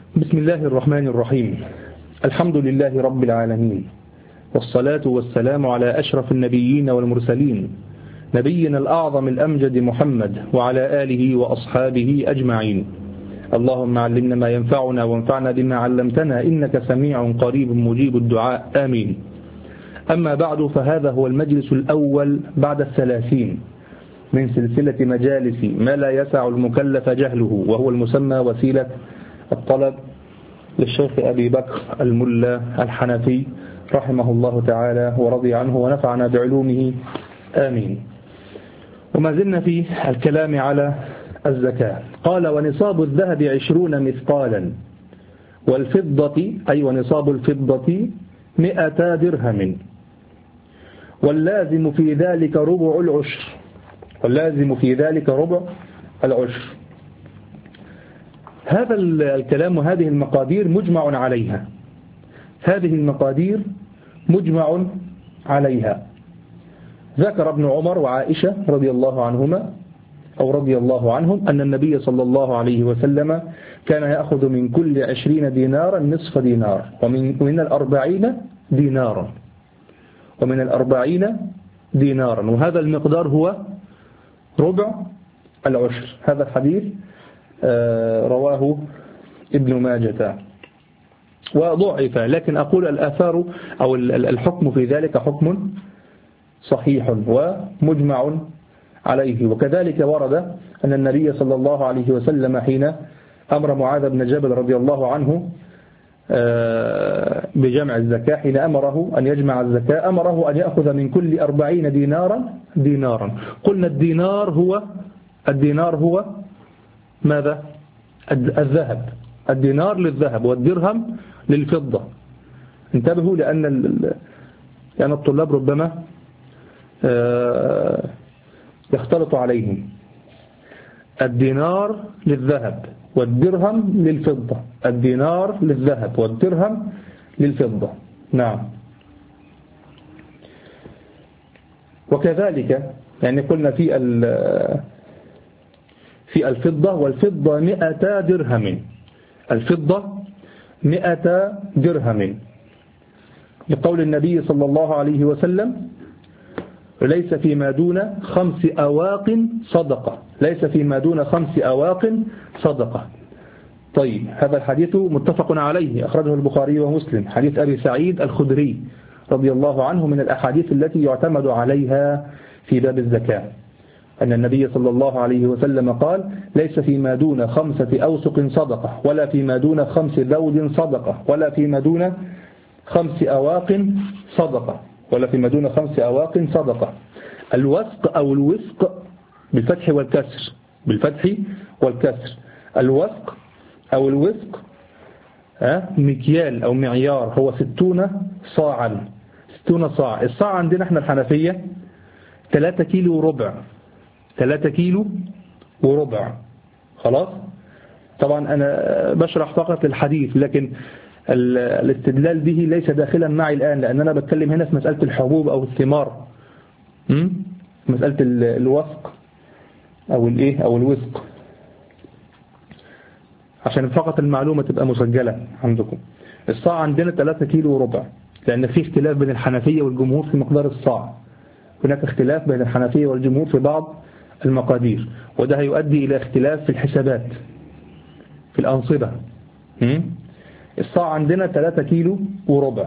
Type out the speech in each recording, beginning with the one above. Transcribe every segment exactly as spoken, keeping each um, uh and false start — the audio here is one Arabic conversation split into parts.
بسم الله الرحمن الرحيم. الحمد لله رب العالمين، والصلاة والسلام على أشرف النبيين والمرسلين، نبينا الأعظم الأمجد محمد وعلى آله وأصحابه أجمعين. اللهم علمنا ما ينفعنا وانفعنا بما علمتنا، إنك سميع قريب مجيب الدعاء، آمين. أما بعد، فهذا هو المجلس الأول بعد الثلاثين من سلسلة مجالس ما لا يسع المكلف جهله، وهو المسمى وسيلة الطلب للشيخ أبي بكر الملا الحنفي رحمه الله تعالى ورضي عنه ونفعنا بعلومه، آمين. وما زلنا في الكلام على الزكاة. قال: ونصاب الذهب عشرون مثقالا، والفضة أي ونصاب الفضة مئة درهم، واللازم في ذلك ربع العشر واللازم في ذلك ربع العشر. هذا الكلام وهذه المقادير مجمع عليها هذه المقادير مجمع عليها ذكر ابن عمر وعائشة رضي الله عنهما أو رضي الله عنهم أن النبي صلى الله عليه وسلم كان يأخذ من كل عشرين دينارا نصف دينار، ومن من الأربعين دينارا ومن الأربعين دينارا وهذا المقدار هو ربع العشر. هذا الحديث رواه ابن ماجة وضعف، لكن أقول الآثار أو الحكم في ذلك حكم صحيح ومجمع عليه. وكذلك ورد أن النبي صلى الله عليه وسلم حين أمر معاذ بن جبل رضي الله عنه بجمع الزكاة، حين أمره أن يجمع الزكاة أمره أن يأخذ من كل أربعين دينارا دينارا. قلنا الدينار هو الدينار هو ماذا؟ الذهب. الدينار للذهب والدرهم للفضة. انتبهوا لأن لأن الطلاب ربما يختلط عليهم. الدينار للذهب والدرهم للفضة. الدينار للذهب والدرهم للفضة. نعم. وكذلك يعني قلنا في في الفضة، والفضة مئة درهم الفضة مئة درهم لقول النبي صلى الله عليه وسلم: ليس فيما دون خمس أواق صدقة ليس فيما دون خمس أواق صدقة. طيب، هذا الحديث متفق عليه، أخرجه البخاري ومسلم، حديث أبي سعيد الخدري رضي الله عنه، من الأحاديث التي يعتمد عليها في باب الزكاة، أن النبي صلى الله عليه وسلم قال: ليس فيما دون خمسة أوسق صدقة، ولا فيما دون خمس ذود صدقة، ولا فيما دون خمس أواق صدقة ولا فيما دون خمس أواق صدقة. الوسق أو الوسق بالفتح والكسر بالفتح والكسر الوسق أو الوسق مكيال أو معيار، هو ستون صاعا ستون صاع. الصاع عندنا احنا الحنفية ثلاثة كيلو وربع ثلاثة كيلو وربع. خلاص. طبعا أنا بشرح فقط الحديث، لكن الاستدلال به ليس داخلا معي الآن، لأن أنا بتكلم هنا في مسألة الحبوب أو الثمار، مسألة الوسق أو الإيه أو الوسق، عشان فقط المعلومة تبقى مسجلة عندكم. الصاع عندنا ثلاثة كيلو وربع، لأن في اختلاف بين الحنفية والجمهور في مقدار الصاع. هناك اختلاف بين الحنفية والجمهور في بعض المقادير، وده هيؤدي إلى اختلاف في الحسابات في الأنصبة. الصاع عندنا ثلاثة كيلو وربع.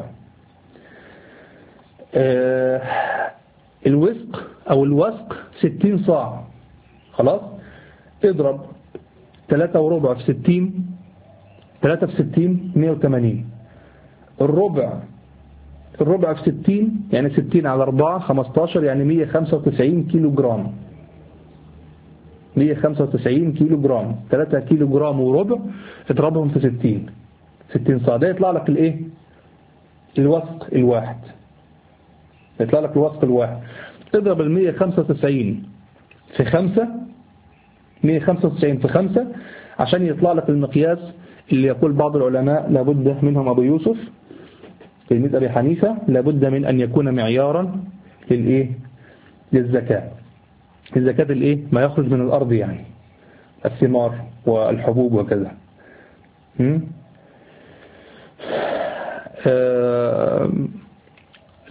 آه الوسق أو الوسق ستين صاع. خلاص. اضرب ثلاثة وربع في ستين، ثلاثة في ستين مئة وثمانين. الربع الربع في ستين يعني ستين على أربعة خمستاشر، يعني مئة وخمسة وتسعين كيلو جرام مئة وخمسة وتسعين كيلو جرام. ثلاثة كيلو جرام وربع اضربهم في ستين ستين صاع، ده يطلع لك الايه الوسق الواحد يطلع لك الوسق الواحد. اضرب ال مئة وخمسة وتسعين في خمسة مئة وخمسة وتسعين في خمسة عشان يطلع لك المقياس اللي يقول بعض العلماء لابد منهم أبو يوسف تلميذ أبي حنيفة، لابد من أن يكون معيارا للإيه للزكاة. الزكاة الإيه ما يخرج من الأرض، يعني الثمار والحبوب وكذا.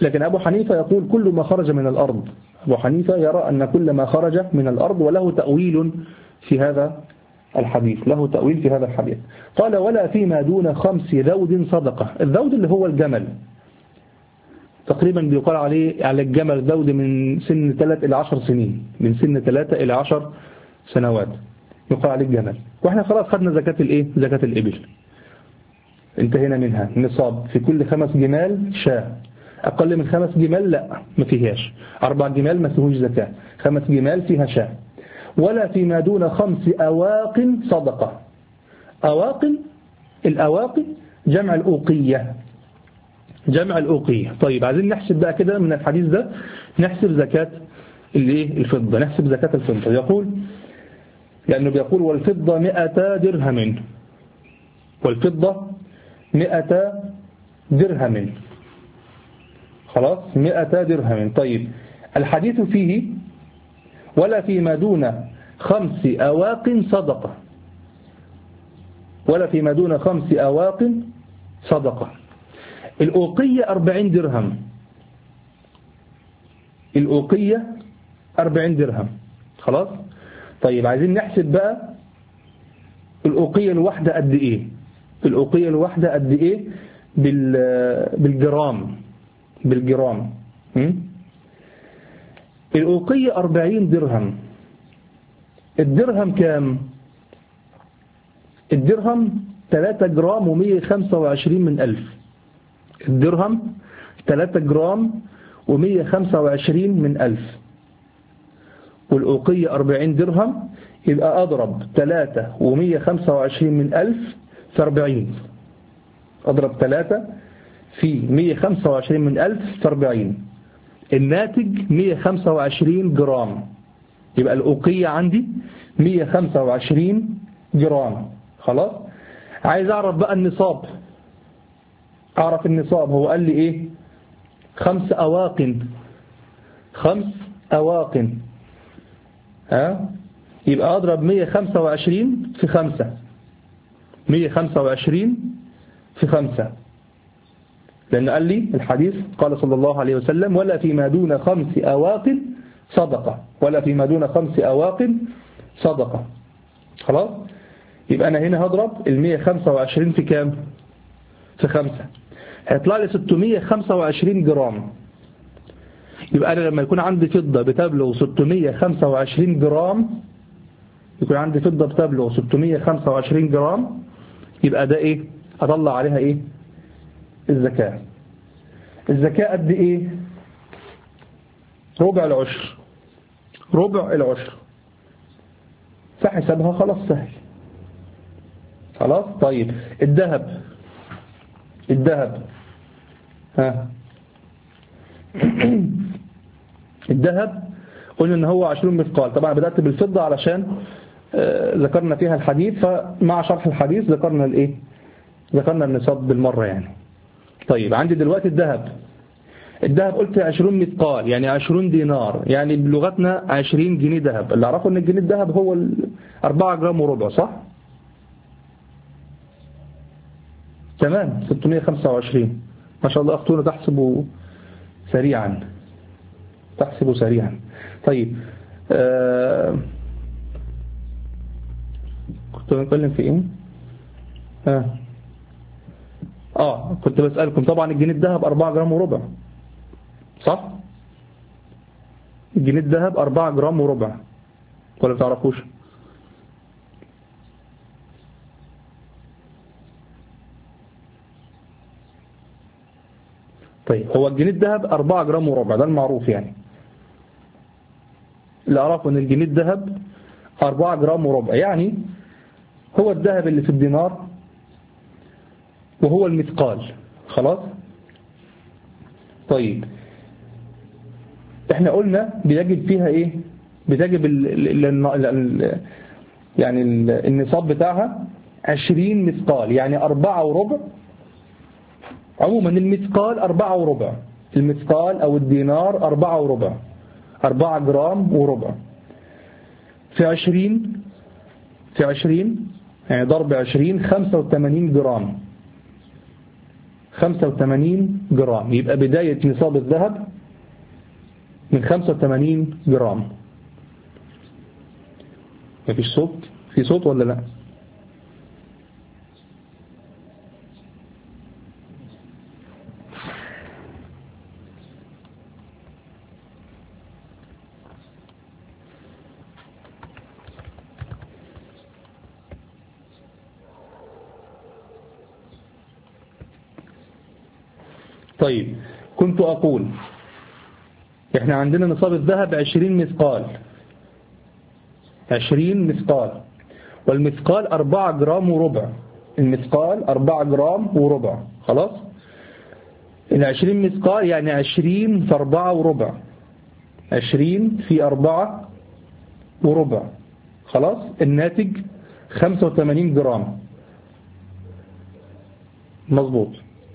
لكن أبو حنيفة يقول كل ما خرج من الأرض. أبو حنيفة يرى أن كل ما خرج من الأرض، وله تأويل في هذا الحديث له تأويل في هذا الحديث. قال ولا فيما دون خمس ذود صدقة. الذود اللي هو الجمل، تقريبا بيقال عليه على الجمل ذود من سن ثلاث إلى عشر سنين، من سن ثلاثة إلى عشر سنوات يقال عليه الجمل. وإحنا خلاص خدنا زكاة الإيه؟ زكاة الإبل، انتهينا منها. نصاب في كل خمس جمال شاة، أقل من خمس جمال لا ما فيهاش، أربع جمال ما فيهوش زكاة، خمس جمال فيها شاة. ولا فيما دون خمس أواق صدقة. أواق، الأواق جمع الأوقية، جمع الأوقية. طيب عايزين نحسب بقى كده من الحديث ده، نحسب زكاة الايه؟ الفضة، نحسب زكاة الفضة. يقول لأنه بيقول والفضة مئة درهم، والفضة مئة درهم، خلاص مئة درهم. طيب الحديث فيه ولا فيما دون خمس أواق صدقة، ولا فيما دون خمس أواق صدقة. الأوقية أربعين درهم، الأوقية أربعين درهم، خلاص. طيب عايزين نحسب بقى الأوقية الواحدة قد إيه، الأوقية الواحدة قد إيه بالجرام، بالجرام. الأوقية أربعين درهم. الدرهم كام؟ الدرهم ثلاثة جرام ومية خمسة وعشرين من ألف. الدرهم ثلاثة جرام ومية خمسة وعشرين من ألف، والأوقية أربعين درهم، يبقى أضرب ثلاثة ومية خمسة وعشرين من ألف في أربعين، أضرب ثلاثة في مية خمسة وعشرين من ألف في أربعين، الناتج مية خمسة وعشرين جرام. يبقى الأوقية عندي مية خمسة وعشرين جرام، خلاص. عايز أعرف بقى النصاب، أعرف النصاب. هو قال لي إيه؟ خمس أواق، خمس أواق، ها؟ يبقى أضرب مية خمسة وعشرين في خمسة، مية خمسة وعشرين في خمسة، لأن قال لي الحديث قال صلى الله عليه وسلم ولا فيما دون خمس أواق صدقة، ولا فيما دون خمس أواق صدقة، خلاص. يبقى أنا هنا هضرب المية خمسة وعشرين في كام؟ في خمسة، هيطلع لي ستمية خمسة وعشرين جرام. يبقى أنا لما يكون عندي فضة بتبلغ ستمية خمسة وعشرين جرام، يكون عندي فضة بتبلغ ستمية خمسة وعشرين جرام، يبقى ده إيه؟ أطلع عليها إيه؟ الزكاة. الزكاة قد إيه؟ ربع العشر، ربع العشر. فحسبها خلاص سهل، خلاص. طيب الذهب، الذهب ها الذهب قلنا ان هو عشرين مثقال. طبعا بدأت بالفضة علشان آه ذكرنا فيها الحديث، فمع شرح الحديث ذكرنا الايه، ذكرنا النصاب بالمرة يعني. طيب عندي دلوقتي الذهب، الذهب قلت عشرين مثقال يعني عشرين دينار، يعني بلغتنا عشرين جنيه ذهب. اللي اعرفه ان الجنيه الذهب هو أربعة جرام وربع، صح؟ تمام، ستمية خمسة وعشرين. ما شاء الله أختونا تحسبوا سريعا، تحسبوا سريعا. طيب آه كنت بنتكلم في ايه؟ آه. اه كنت بسألكم طبعا الجنيه الذهب أربعة جرام وربع، صح؟ الجنيه الذهب أربعة جرام وربع، ولا بتعرفوش؟ طيب هو الجنيه الذهب أربعة جرام وربع، ده المعروف يعني. اللي أعرفه أن الجنيه الذهب أربعة جرام وربع، يعني هو الذهب اللي في الدينار وهو المثقال، خلاص. طيب احنا قلنا بيجب فيها ايه؟ بتجب ال ال ال ال يعني ال النصاب بتاعها عشرين مثقال، يعني أربعة وربع. عموما المثقال أربعة وربع، المثقال أو الدينار أربعة وربع، أربعة جرام وربع في عشرين، في عشرين يعني ضرب عشرين خمسة وثمانين جرام، خمسة وثمانين جرام. يبقى بداية نصاب الذهب من خمسة وثمانين جرام. مفيش صوت؟ في صوت ولا لا؟ طيب، كنت أقول احنا عندنا نصاب الذهب عشرين مثقال، عشرين مثقال، والمثقال أربعة جرام وربع. المثقال أربعة جرام وربع. خلاص، العشرين مثقال يعني عشرين في أربعة وربع، عشرين في أربعة وربع. خلاص، الناتج خمسة وثمانين جرام. مظبوط،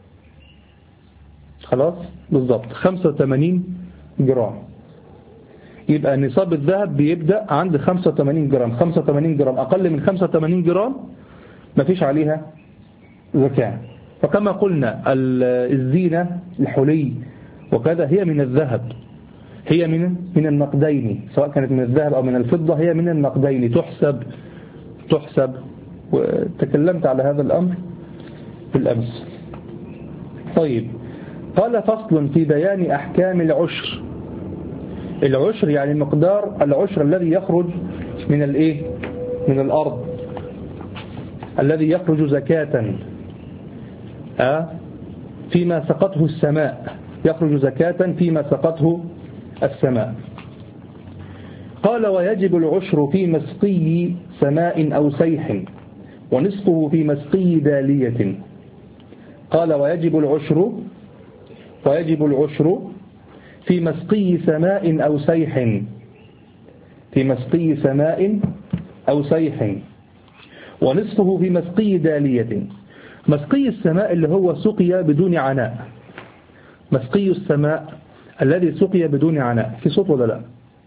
خلاص بالضبط خمسة وثمانين جرام. يبقى نصاب الذهب بيبدأ عند خمسة وثمانين جرام. خمسة وثمانين جرام أقل من خمسة وثمانين جرام مفيش عليها زكاة. فكما قلنا الزينة الحلي وكذا هي من الذهب، هي من من النقدين، سواء كانت من الذهب أو من الفضة، هي من النقدين تحسب تحسب وتكلمت على هذا الأمر بالأمس. طيب، قال فصل في بيان أحكام العشر. العشر يعني مقدار العشر الذي يخرج من الايه من الأرض، الذي يخرج زكاة أه؟ فيما سقطه السماء، يخرج زكاة فيما سقطه السماء. قال ويجب العشر في مسقي سماء أو سيح، ونصفه في مسقي دالية. قال ويجب العشر ويجب العشر في مسقي سماء أو سيح، في مسقي سماء أو سيح، ونصفه في مسقي دالية. مسقي السماء اللي هو سقي بدون عناء، مسقي السماء الذي سقي بدون عناء. في صوت ولا لا؟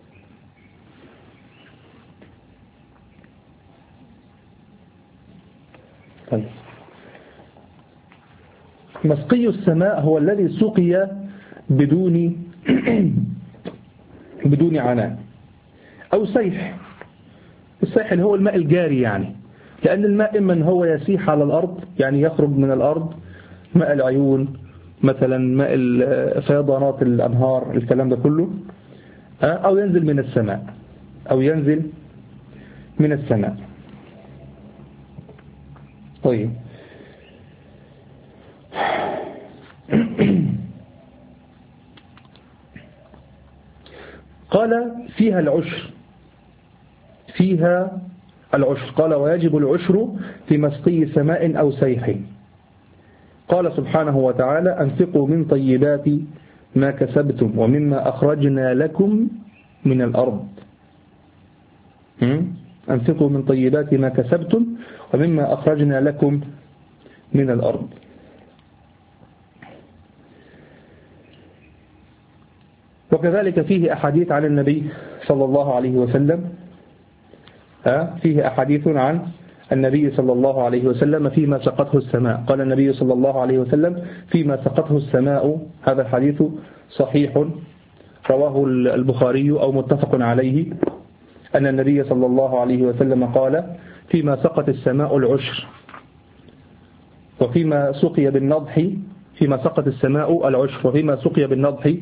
طيب، مسقي السماء هو الذي سقي بدون بدون عناء. أو سيح، السيح اللي هو الماء الجاري، يعني لأن الماء إما هو يسيح على الأرض، يعني يخرج من الأرض، ماء العيون مثلا، ماء فيضانات الأنهار، الكلام ده كله، أو ينزل من السماء، أو ينزل من السماء. طيب، قال فيها العشر، فيها العشر. قال ويجب العشر في مسقي سماء أو سيح. قال سبحانه وتعالى أنفقوا من طيبات ما كسبتم ومما أخرجنا لكم من الأرض. أنفقوا من طيبات ما كسبتم ومما أخرجنا لكم من الأرض. وكذلك فيه أحاديث عن النبي صلى الله عليه وسلم، فيه أحاديث عن النبي صلى الله عليه وسلم فيما سقطه السماء. قال النبي صلى الله عليه وسلم فيما سقطه السماء. هذا الحديث صحيح رواه البخاري أو متفق عليه، أن النبي صلى الله عليه وسلم قال فيما سقط السماء العشر، وفيما سقي بالنضح، فيما سقط السماء العشر، وفيما سقي بالنضح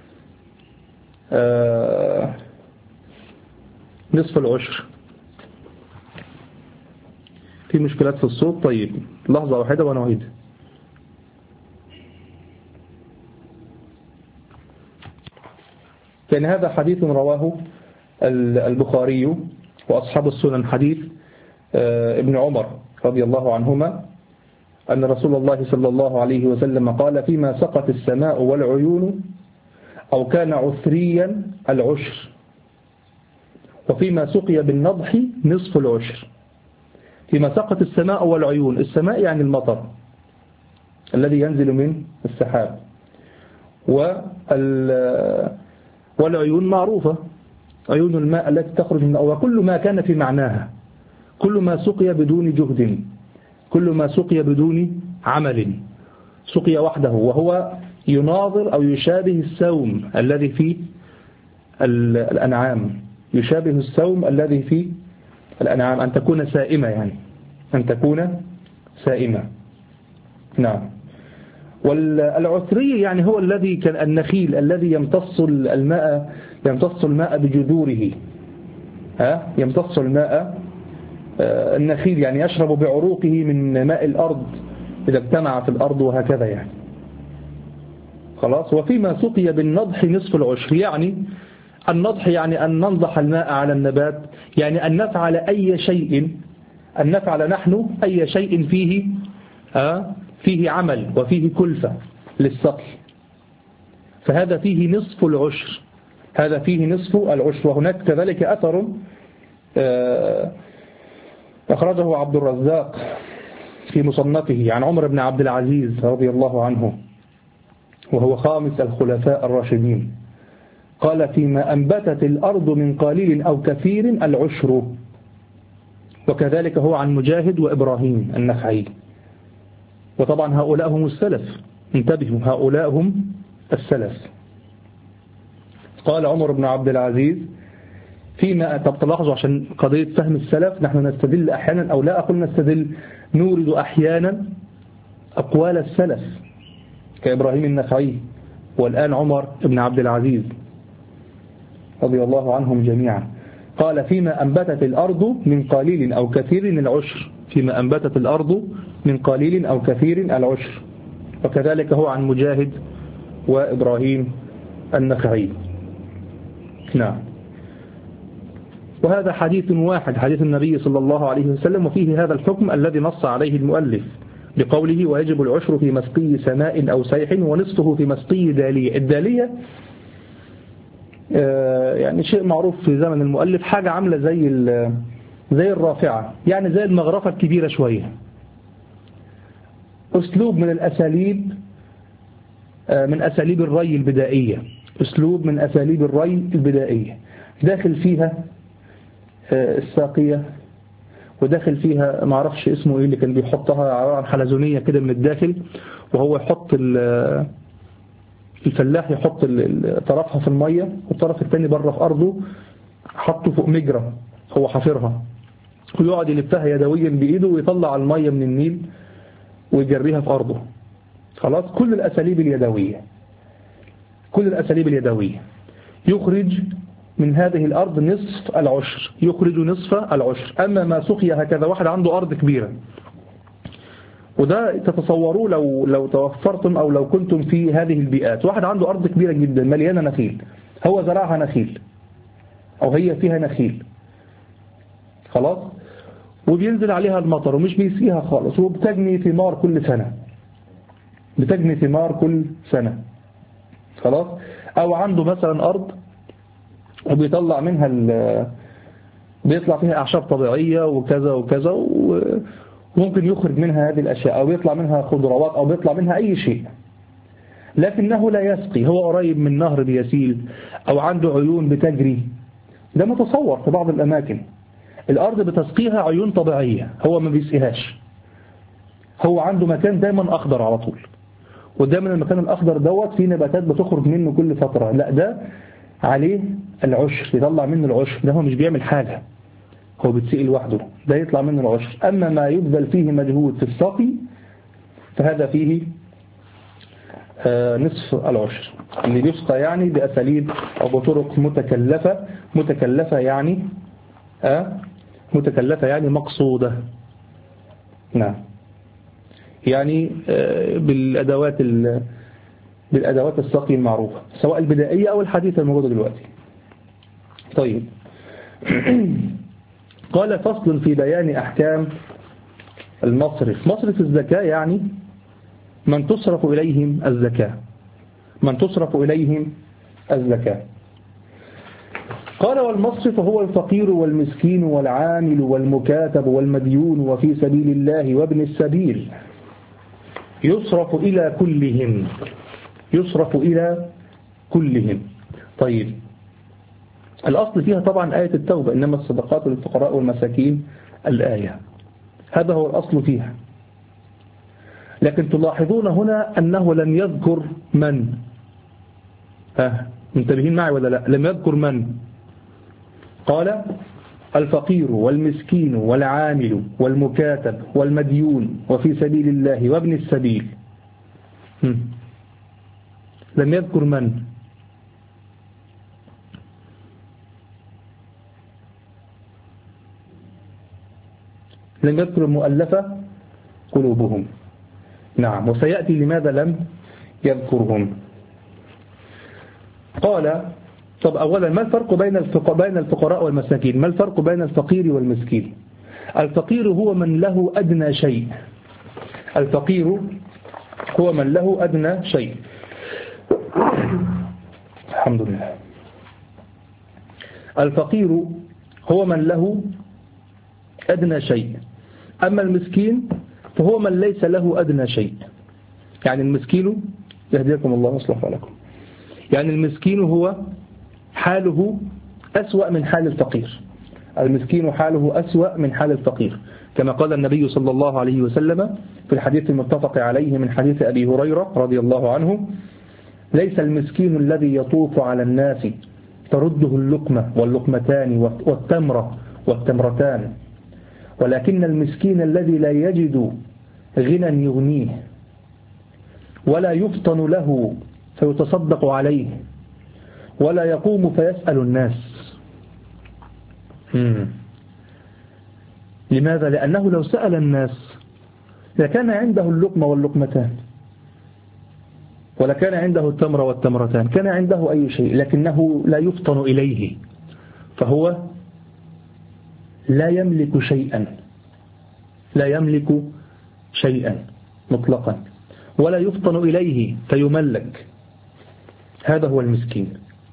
آه نصف العشر. في مشكلات في الصوت. طيب، لحظة واحدة ونعيد. كان هذا حديث رواه البخاري وأصحاب السنن، حديث ابن عمر رضي الله عنهما أن رسول الله صلى الله عليه وسلم قال فيما سقط السماء والعيون أو كان عثريا العشر، وفيما سقي بالنضح نصف العشر. فيما سقط السماء والعيون، السماء يعني المطر الذي ينزل من السحاب، والعيون معروفة، عيون الماء التي تخرج من، وكل ما كان في معناها، كل ما سقي بدون جهد، كل ما سقي بدون عمل، سقي وحده، وهو يناظر أو يشابه السوم الذي في الأنعام، يشابه السوم الذي في الأنعام، أن تكون سائمة، يعني أن تكون سائمة. نعم. والعثري يعني هو الذي كان النخيل الذي يمتص الماء يمتص الماء بجذوره، ها يمتص الماء النخيل، يعني يشرب بعروقه من ماء الأرض إذا اجتمع في الأرض، وهكذا يعني. خلاص. وفيما سقي بالنضح نصف العشر، يعني النضح يعني أن ننضح الماء على النبات، يعني أن نفعل أي شيء أن نفعل نحن أي شيء فيه آه فيه عمل وفيه كلفة للسقي، فهذا فيه نصف العشر، هذا فيه نصف العشر. وهناك كذلك أثر آه أخرجه عبد الرزاق في مصنفه عن عمر بن عبد العزيز رضي الله عنه، وهو خامس الخلفاء الراشدين، قال: فيما أنبتت الأرض من قليل أو كثير العشر. وكذلك هو عن مجاهد وإبراهيم النخعي. وطبعا هؤلاء هم السلف، انتبهوا، هؤلاء هم السلف. قال عمر بن عبد العزيز فيما، طب تلاحظوا عشان قضية فهم السلف، نحن نستدل أحيانا أو لا أقول نستدل، نورد أحيانا أقوال السلف كإبراهيم النخعي، والآن عمر بن عبد العزيز رضي الله عنهم جميعا. قال: فيما أنبتت الأرض من قليل أو كثير العشر، فيما أنبتت الأرض من قليل أو كثير العشر. وكذلك هو عن مجاهد وإبراهيم النخعي. نعم. وهذا حديث واحد، حديث النبي صلى الله عليه وسلم، وفيه هذا الحكم الذي نص عليه المؤلف بقوله: ويجب العشر في مسقي سماء أو سيح ونصفه في مسقي دالية. الدالية يعني شيء معروف في زمن المؤلف، حاجة عاملة زي زي الرافعة، يعني زي المغرفة الكبيرة شوية، أسلوب من الأساليب من أساليب الري البدائية، أسلوب من أساليب الري البدائية، داخل فيها الساقية، وداخل فيها ما اعرفش اسمه ايه اللي كان بيحطها، عبارة عن حلزونية كده من الداخل، وهو يحط الفلاح يحط طرفها في المية والطرف الثاني بره في أرضه، حطه فوق مجرى هو حفرها، ويقعد يلفها يدويا بإيده ويطلع المية من النيل ويجريها في أرضه. خلاص. كل الأساليب اليدوية، كل الأساليب اليدوية يخرج من هذه الأرض نصف العشر، يخرج نصف العشر. أما ما سقي هكذا، واحد عنده أرض كبيرة، وده تتصوروه لو لو توفرتم أو لو كنتم في هذه البيئات، واحد عنده أرض كبيرة جدا مليانة نخيل، هو زرعها نخيل أو هي فيها نخيل، خلاص، وبينزل عليها المطر ومش بيسقيها خالص، وبتجني ثمار كل سنة، بتجني ثمار كل سنة، خلاص. أو عنده مثلا أرض وبيطلع منها بيطلع فيها أعشاب طبيعية وكذا وكذا، وممكن يخرج منها هذه الأشياء، أو بيطلع منها خضروات، أو بيطلع منها أي شيء، لكنه لا يسقي، هو قريب من نهر بيسيل أو عنده عيون بتجري. ده متصور في بعض الأماكن الأرض بتسقيها عيون طبيعية، هو ما بيسقيهاش، هو عنده مكان دايما أخضر على طول، ودايما المكان الأخضر دوت فيه نباتات بتخرج منه كل فترة، لا ده عليه العشر، يطلع منه العشر، ده هو مش بيعمل حاجة، هو بتسقي لوحده، ده يطلع منه العشر. أما ما يبذل فيه مجهود في السقي فهذا فيه آه نصف العشر، اللي بيسقى يعني بأساليب أو بطرق متكلفة، متكلفة يعني آه متكلفة يعني مقصودة. نعم. يعني آه بالأدوات بالأدوات السقي المعروفة، سواء البدائية أو الحديثة الموجودة دلوقتي. طيب. قال: فصل في بيان أحكام المصرف. مصرف الزكاة يعني من تصرف إليهم الزكاة، من تصرف إليهم الزكاة. قال: والمصرف هو الفقير والمسكين والعامل والمكاتب والمديون وفي سبيل الله وابن السبيل، يصرف إلى كلهم، يصرف إلى كلهم. طيب، الأصل فيها طبعا آية التوبة، إنما الصدقات للفقراء والمساكين الآية، هذا هو الأصل فيها. لكن تلاحظون هنا أنه لم يذكر من. ها منتبهين معي ولا لا؟ لم يذكر من. قال الفقير والمسكين والعامل والمكاتب والمديون وفي سبيل الله وابن السبيل. لم يذكر من. لم يذكر المؤلفة قلوبهم. نعم، وسيأتي لماذا لم يذكرهم. قال طب أولا ما الفرق بين بين الفقراء والمساكين؟ ما الفرق بين الفقير والمسكين؟ الفقير هو من له أدنى شيء. الفقير هو من له أدنى شيء. الحمد لله. الفقير هو من له أدنى شيء، أما المسكين فهو من ليس له أدنى شيء. يعني المسكين يهديكم الله ويصلح بالكم، يعني المسكين هو حاله أسوأ من حال الفقير. المسكين حاله أسوأ من حال الفقير، كما قال النبي صلى الله عليه وسلم في الحديث المتفق عليه من حديث أبي هريرة رضي الله عنه: ليس المسكين الذي يطوف على الناس ترده اللقمة واللقمتان والتمرة والتمرتان، ولكن المسكين الذي لا يجد غنى يغنيه ولا يفطن له فيتصدق عليه ولا يقوم فيسأل الناس. مم. لماذا؟ لأنه لو سأل الناس لكان عنده اللقمة واللقمتان، ولكان عنده التمر والتمرتان، كان عنده أي شيء، لكنه لا يفطن إليه، فهو لا يملك شيئا، لا يملك شيئا مطلقا، ولا يفطن إليه فيملك. هذا هو المسكين.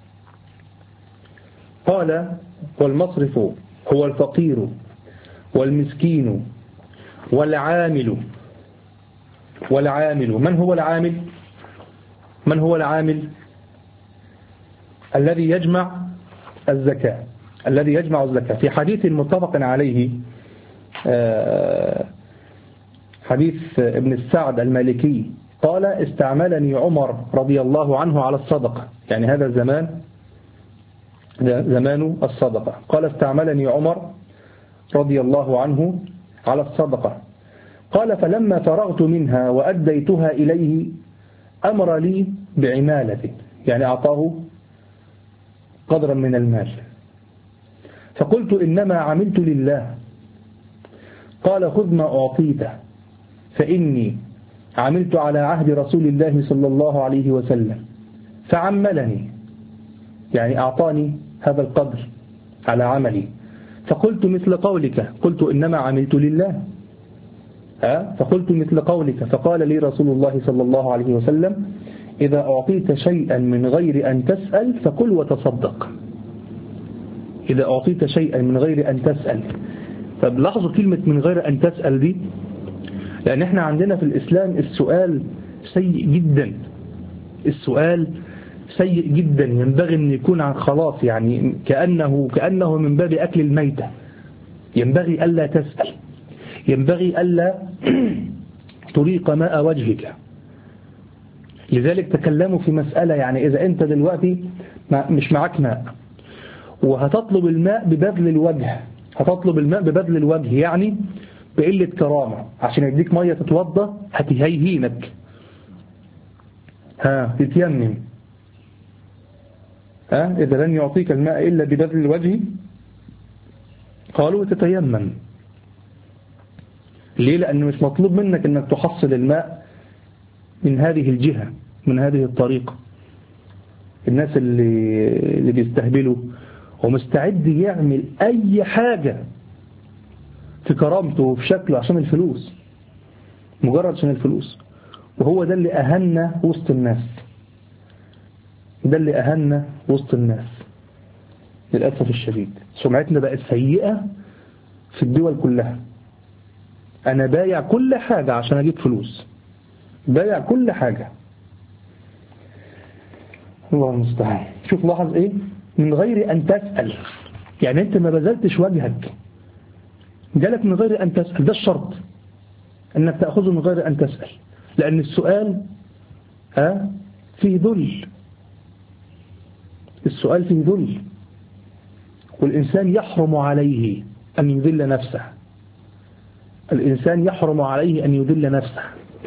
قال والمصرف هو الفقير والمسكين والعامل. والعامل من هو العامل؟ من هو العامل؟ الذي يجمع الزكاة، الذي يجمع الزكاة. في حديث متفق عليه، حديث ابن السعد المالكي، قال استعملني عمر رضي الله عنه على الصدقة، يعني هذا الزمان زمان الصدقة. قال استعملني عمر رضي الله عنه على الصدقة. قال فلما فرغت منها وأديتها إليه أمر لي بعمالة، يعني أعطاه قدرا من المال، فقلت إنما عملت لله. قال خذ ما أعطيته فإني عملت على عهد رسول الله صلى الله عليه وسلم فعملني، يعني أعطاني هذا القدر على عملي. فقلت مثل قولك، قلت إنما عملت لله. أه؟ فقلت مثل قولك. فقال لي رسول الله صلى الله عليه وسلم إذا أعطيت شيئا من غير أن تسأل فكل وتصدق. إذا أعطيت شيئا من غير أن تسأل. فبلاحظوا كلمة من غير أن تسأل دي، لأن احنا عندنا في الإسلام السؤال سيء جدا. السؤال سيء جدا، ينبغي أن يكون عن خلاص، يعني كأنه, كأنه من باب أكل الميتة. ينبغي ألا تسأل، ينبغي ألا تريق ماء وجهك. لذلك تكلموا في مسألة، يعني إذا أنت دلوقتي مش معك ماء وهتطلب الماء ببذل الوجه، هتطلب الماء ببذل الوجه يعني بقلة كرامة، عشان يديك مية تتوضى هتهيهينك، ها تتيمم. ها إذا لن يعطيك الماء إلا ببذل الوجه قالوا تتيمم. ليه؟ لأنه مش مطلوب منك أنك تحصل الماء من هذه الجهة، من هذه الطريقة. الناس اللي, اللي بيستهبلوا ومستعد يعمل أي حاجة في كرامته وفي شكله عشان الفلوس، مجرد عشان الفلوس. وهو ده اللي أهنا وسط الناس، ده اللي أهنا وسط الناس للأسف الشديد. سمعتنا بقت سيئة في الدول كلها. أنا بايع كل حاجة عشان أجيب فلوس، بايع كل حاجة. الله المستعان. شوف لاحظ إيه؟ من غير أن تسأل، يعني أنت ما بذلتش وجهك، جالك من غير أن تسأل. ده الشرط، أنك تأخذه من غير أن تسأل. لأن السؤال ها فيه ذل، السؤال فيه ذل، والإنسان يحرم عليه أن يذل نفسه، الإنسان يحرم عليه أن يذل نفسه.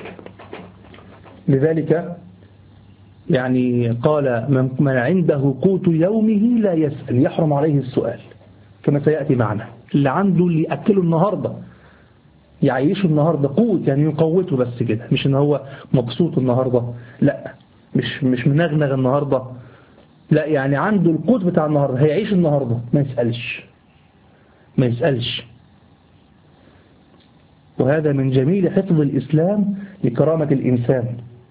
لذلك يعني قال من عنده قوت يومه لا يسأل، يحرم عليه السؤال كما سيأتي معنا. اللي عنده اللي يأكله النهاردة يعيشه النهاردة قوت، يعني يقوته بس كده، مش ان هو مبسوط النهاردة، لا مش مش منغنغ النهاردة، لا يعني عنده القوت بتاع النهاردة، هيعيش النهاردة، ما يسألش ما يسألش. وهذا من جميل حفظ الإسلام لكرامة الإنسان،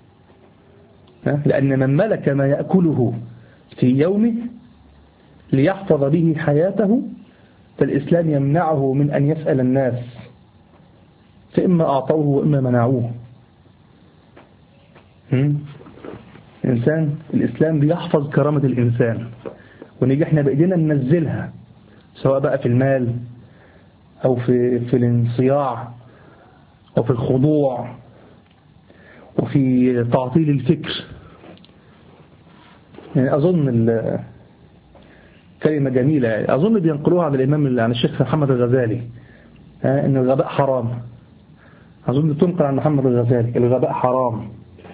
لأن من ملك ما يأكله في يومه ليحفظ به حياته فالإسلام يمنعه من أن يسأل الناس، فإما أعطوه وإما منعوه. الإنسان الإسلام بيحفظ كرامة الإنسان، ونيجي احنا بإيدينا ننزلها، سواء بقى في المال أو في في الانصياع أو في الخضوع وفي تعطيل الفكر. يعني أظن كلمة جميلة، يعني أظن بينقلوها عن الإمام عن الشيخ محمد الغزالي، إن الغباء حرام. أظن تنقل عن محمد الغزالي الغباء حرام.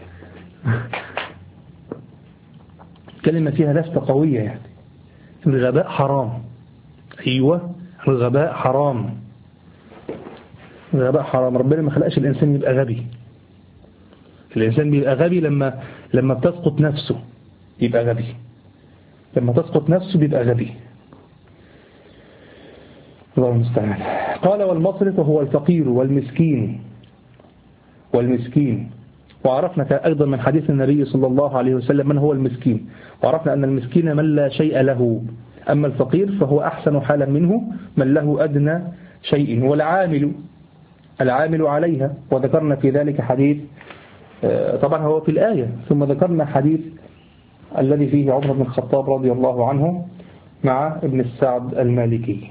كلمة فيها لفتة قوية، يعني الغباء حرام. أيوة الغباء حرام، الغباء حرام. ربنا ما خلقش الإنسان يبقى غبي. الإنسان بيبقى غبي لما لما بتسقط نفسه يبقى غبي، لما تسقط نفسه بيبقى غبي. الله المستعان. قال والمصرف هو الفقير والمسكين والمسكين وعرفنا أيضا من حديث النبي صلى الله عليه وسلم من هو المسكين، وعرفنا أن المسكين من لا شيء له، أما الفقير فهو أحسن حالا منه من له أدنى شيء. والعامل العامل عليها، وذكرنا في ذلك حديث طبعا هو في الآية، ثم ذكرنا حديث الذي فيه عمر بن الخطاب رضي الله عنه مع ابن السعد المالكي.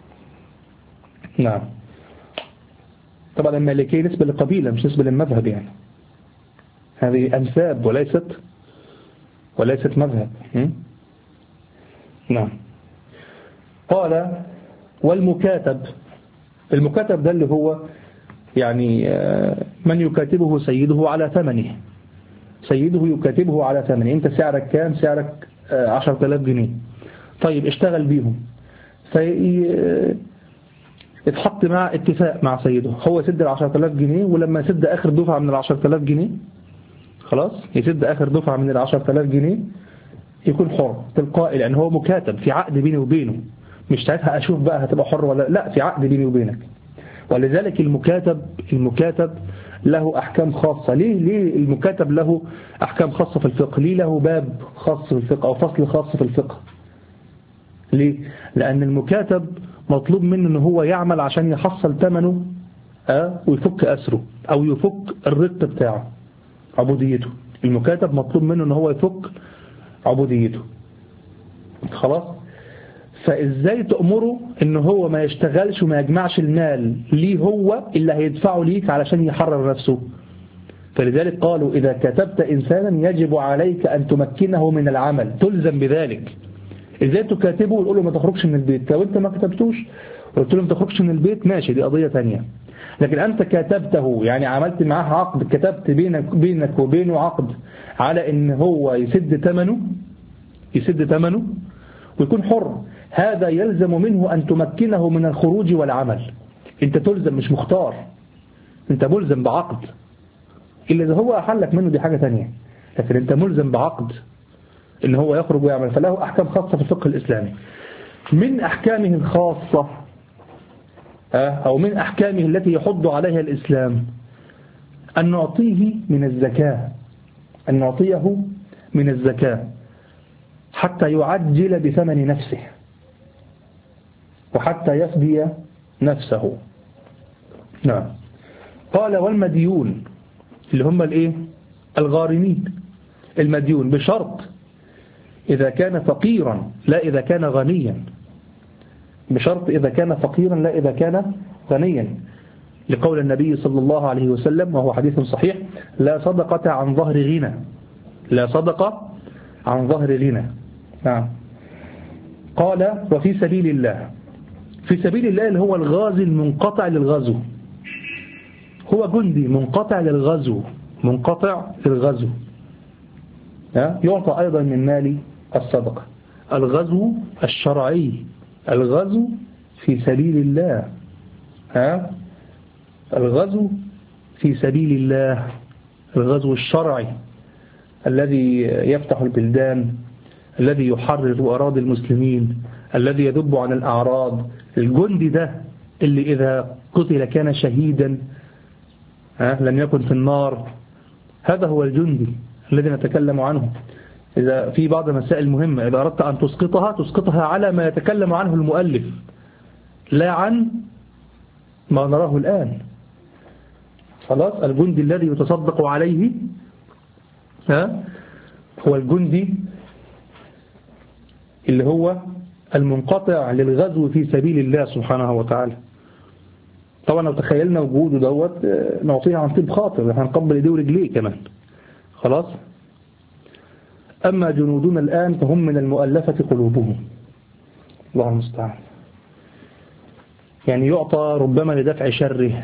نعم، طبعا المالكي نسبة لقبيلة مش نسبة للمذهب، يعني هذه أنساب وليست وليست مذهب. نعم. قال والمكاتب، المكاتب ده اللي هو يعني من يكاتبه سيده على ثمنه، سيده يكاتبه على ثمنه. انت سعرك كام؟ سعرك عشرة آلاف جنيه، طيب اشتغل بيهم، فيتحط مع اتفاق مع سيده، هو يسد العشرة آلاف جنيه، ولما يسد آخر دفعة من العشرة آلاف جنيه خلاص، يسد آخر دفعة من العشرة آلاف جنيه يكون حر تلقائي، لأن هو مكاتب في عقد بيني وبينه، مش ساعتها أشوف بقى هتبقى حر ولا لا، في عقد بيني وبينك. ولذلك المكاتب المكاتب له أحكام خاصة. ليه ليه المكاتب له أحكام خاصة في الفقه؟ ليه له باب خاص في الفقه أو فصل خاص في الفقه؟ ليه؟ لأن المكاتب مطلوب منه أن هو يعمل عشان يحصل ثمنه أه ويفك أسره أو يفك الرق بتاعه عبوديته. المكاتب مطلوب منه أن هو يفك عبوديته، خلاص. فإزاي تأمره ان هو ما يشتغلش وما يجمعش المال ليه هو اللي هيدفعه ليك علشان يحرر نفسه؟ فلذلك قالوا إذا كتبت إنسانا يجب عليك أن تمكنه من العمل، تلزم بذلك. إزاي تكاتبه وتقول له ما تخرجش من البيت؟ لو أنت ما كتبتوش وقلت له ما تخرجش من البيت ماشي، دي قضية تانية. لكن أنت كتبته، يعني عملت معاه عقد، كتبت بينك بينك وبينه عقد على ان هو يسد ثمنه يسد ثمنه ويكون حر، هذا يلزم منه أن تمكنه من الخروج والعمل. أنت تلزم، مش مختار، أنت ملزم بعقد. إلا إذا هو أحلك منه دي حاجة تانية، لكن أنت ملزم بعقد إن هو يخرج ويعمل. فله أحكام خاصة في الفقه الإسلامي. من أحكامه الخاصة أو من أحكامه التي يحض عليها الإسلام أن نعطيه من الزكاة، أن نعطيه من الزكاة حتى يعجل بثمن نفسه وحتى يفدي نفسه. نعم. قال والمديون اللي هم الايه؟ الغارمين. المديون بشرط إذا كان فقيرا لا إذا كان غنيا، بشرط إذا كان فقيرا لا إذا كان غنيا. لقول النبي صلى الله عليه وسلم وهو حديث صحيح: لا صدقة عن ظهر غنى، لا صدقة عن ظهر غنى. نعم. قال: وفي سبيل الله. في سبيل الله اللي هو الغازي المنقطع للغزو، هو جندي منقطع للغزو، منقطع للغزو، يعطى أيضا من مال الصدقة. الغزو الشرعي، الغزو في سبيل الله، ها الغزو في سبيل الله، الغزو الشرعي الذي يفتح البلدان، الذي يحرر أراضي المسلمين، الذي يذب عن الأعراض. الجندي ده اللي إذا قتل كان شهيدا، ها لم يكن في النار. هذا هو الجندي الذي نتكلم عنه. إذا في بعض مسائل مهمة إذا أردت أن تسقطها تسقطها على ما يتكلم عنه المؤلف، لا عن ما نراه الآن. خلاص، الجندي الذي يتصدق عليه ها هو الجندي اللي هو المنقطع للغزو في سبيل الله سبحانه وتعالى. طبعا لو تخيلنا وجوده دوت نعطيه عن طيب خاطر، هنقبل ايديه ورجليه كمان. خلاص. أما جنودنا الآن فهم من المؤلفة قلوبهم، الله المستعان. يعني يعطى ربما لدفع شره،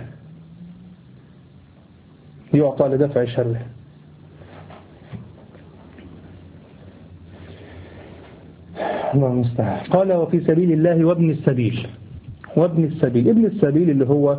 يعطى لدفع شره. الله المستعان. قال: وفي سبيل الله وابن السبيل. وابن السبيل، ابن السبيل اللي هو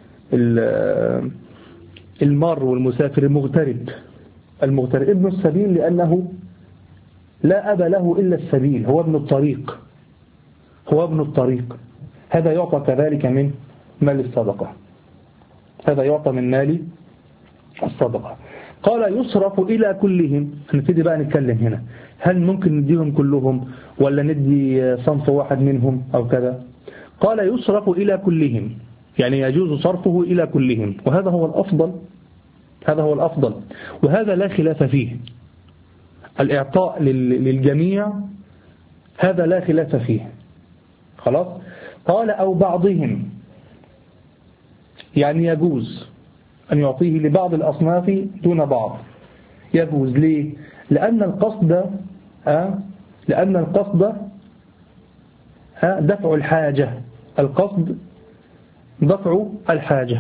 المار والمسافر، المغترب. المغترب ابن السبيل لأنه لا أب له إلا السبيل، هو ابن الطريق، هو ابن الطريق. هذا يعطى كذلك من مال الصدقة، هذا يعطى من مال الصدقة. قال: يصرف إلى كلهم. هنبتدي بقى نتكلم هنا، هل ممكن نديهم كلهم ولا ندي صنف واحد منهم أو كذا؟ قال: يصرف إلى كلهم، يعني يجوز صرفه إلى كلهم، وهذا هو الأفضل، هذا هو الأفضل، وهذا لا خلاف فيه. الإعطاء للجميع هذا لا خلاف فيه. خلاص. قال: أو بعضهم، يعني يجوز أن يعطيه لبعض الأصناف دون بعض، يجوز. ليه؟ لأن القصد أه؟ لأن القصد أه؟ دفع الحاجة، القصد دفع الحاجة،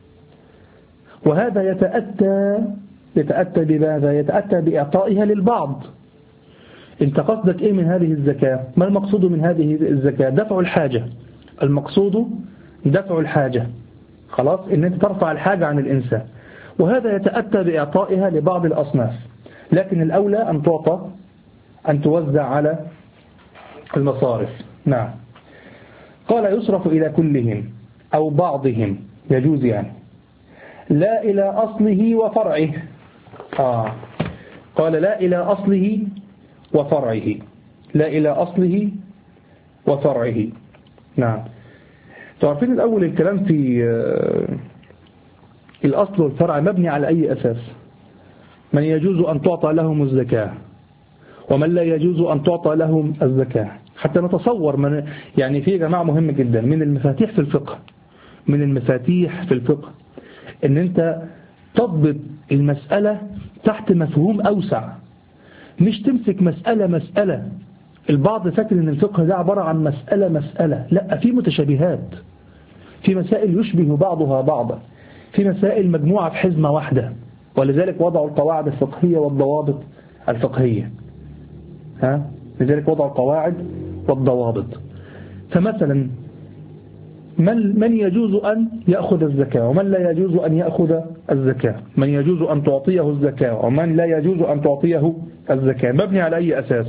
وهذا يتأتى يتأتى بماذا؟ يتأتى بإعطائها للبعض. انت قصدك ايه من هذه الزكاة؟ ما المقصود من هذه الزكاة؟ دفع الحاجة، المقصود دفع الحاجة. خلاص، ان انت ترفع الحاجة عن الإنسان، وهذا يتأتى بإعطائها لبعض الأصناف، لكن الأولى أن تعطى، أن توزع على المصارف. نعم. قال: يصرف إلى كلهم أو بعضهم، يجوز يعني، لا إلى أصله وفرعه. آه. قال: لا إلى أصله وفرعه، لا إلى أصله وفرعه. نعم. تعرفين الأول الكلام في الأصل والفرع مبني على أي أساس؟ من يجوز أن تعطى لهم الزكاة ومن لا يجوز أن تعطى لهم الزكاة، حتى نتصور من يعني في جماعة مهم جدا من المفاتيح في الفقه، من المفاتيح في الفقه ان انت تضبط المسألة تحت مفهوم أوسع، مش تمسك مسألة مسألة. البعض فاكر ان الفقه ده عبارة عن مسألة مسألة، لا، في متشابهات، في مسائل يشبه بعضها بعضا، في مسائل مجموعة في حزمة واحدة، ولذلك وضعوا القواعد الفقهية والضوابط الفقهية. ها؟ لذلك وضعوا القواعد والضوابط. فمثلا من من يجوز أن يأخذ الزكاة ومن لا يجوز أن يأخذ الزكاة، من يجوز أن تعطيه الزكاة ومن لا يجوز أن تعطيه الزكاة، مبني على أي أساس؟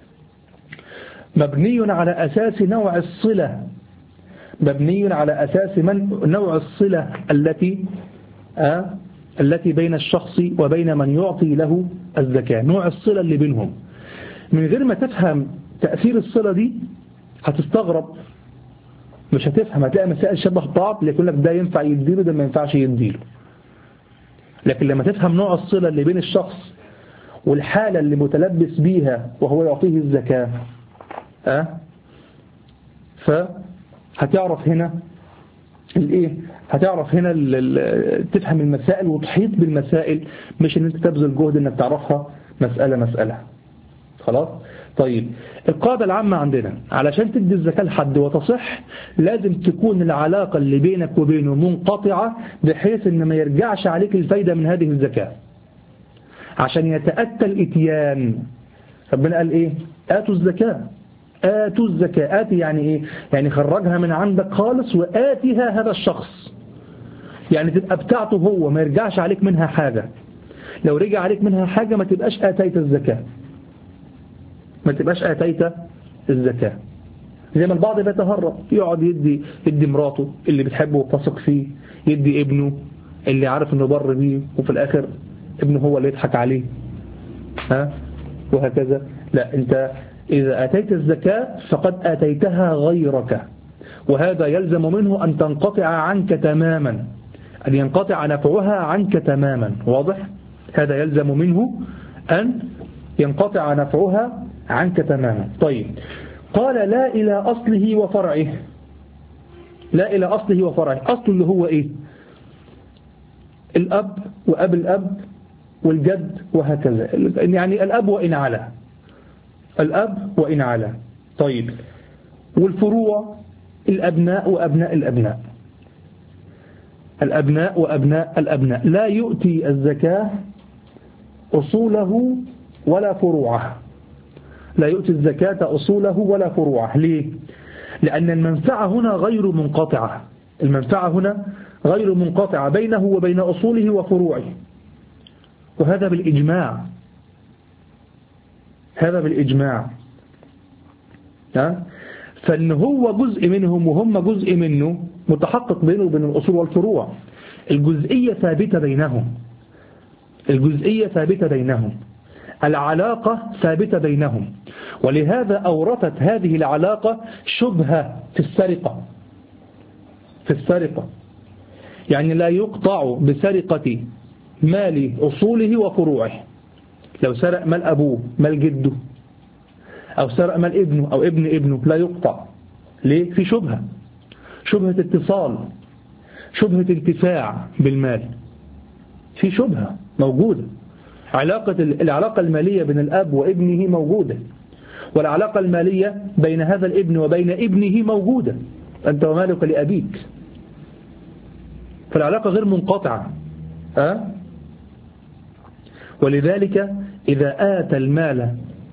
مبني على أساس نوع الصلة، مبني على أساس من نوع الصلة التي آه التي بين الشخص وبين من يعطي له الزكاة، نوع الصلة اللي بينهم. من غير ما تفهم تأثير الصلة دي هتستغرب، مش هتفهم، هتلاقي مسائل شبه بعض، يقول لك ده ينفع يديله ده ما ينفعش يديله. لكن لما تفهم نوع الصلة اللي بين الشخص والحالة اللي متلبس بيها وهو يعطيه الزكاة، أه؟ فهتعرف هنا الايه هتعرف هنا تفهم المسائل وتحيط بالمسائل، مش ان انت تبذل جهد انك تعرفها مسألة مسألة. خلاص. طيب القاعدة العامة عندنا علشان تدي الزكاة لحد وتصح لازم تكون العلاقة اللي بينك وبينه منقطعة بحيث ان ما يرجعش عليك الفايدة من هذه الزكاة عشان يتأتى الاتيان. ربنا قال ايه؟ آتوا الزكاة، آتوا الزكاة. آتي يعني ايه؟ يعني خرجها من عندك خالص وآتيها هذا الشخص، يعني تبقى بتاعته هو ما يرجعش عليك منها حاجة. لو رجع عليك منها حاجة ما تبقاش آتيت الزكاة، ما تبقاش آتيت الزكاة. زي ما البعض بيتهرب يقعد يدي يدي مراته اللي بتحبه وتثق فيه، يدي ابنه اللي عارف انه بر بيه، وفي الاخر ابنه هو اللي يضحك عليه، ها وهكذا. لا، انت اذا اتيت الزكاة فقد اتيتها غيرك، وهذا يلزم منه ان تنقطع عنك تماما، ان ينقطع نفعها عنك تماما. واضح؟ هذا يلزم منه ان ينقطع نفعها عنك تماما. طيب قال لا إلى أصله وفرعه. لا إلى أصله وفرعه. أصل اللي هو إيه؟ الأب وأب الأب والجد وهكذا، يعني الأب وإن علا، الأب وإن علا. طيب والفروع الأبناء وأبناء الأبناء، الأبناء وأبناء الأبناء. لا يؤتي الزكاة أصوله ولا فروعه، لا يؤتي الزكاة أصوله ولا فروعه. ليه؟ لأن المنفعة هنا غير منقطعة، المنفعة هنا غير منقطعة بينه وبين أصوله وفروعه، وهذا بالإجماع، هذا بالإجماع. ها؟ فإن هو جزء منهم وهم جزء منه متحقق بينه وبين الأصول والفروع. الجزئية ثابتة بينهم، الجزئية ثابتة بينهم، العلاقة ثابتة بينهم. ولهذا أورثت هذه العلاقة شبهة في السرقة، في السرقة يعني لا يقطع بسرقة مال أصوله وفروعه. لو سرق مال أبوه مال جده، أو سرق مال ابنه أو ابن ابنه لا يقطع. ليه؟ في شبهة، شبهة اتصال، شبهة انتفاع بالمال، في شبهة موجودة. علاقة العلاقة المالية بين الأب وابنه موجودة، والعلاقة المالية بين هذا الابن وبين ابنه موجودة، أنت ومالك لأبيك، فالعلاقة غير منقطعة. أه؟ ولذلك إذا آتى المال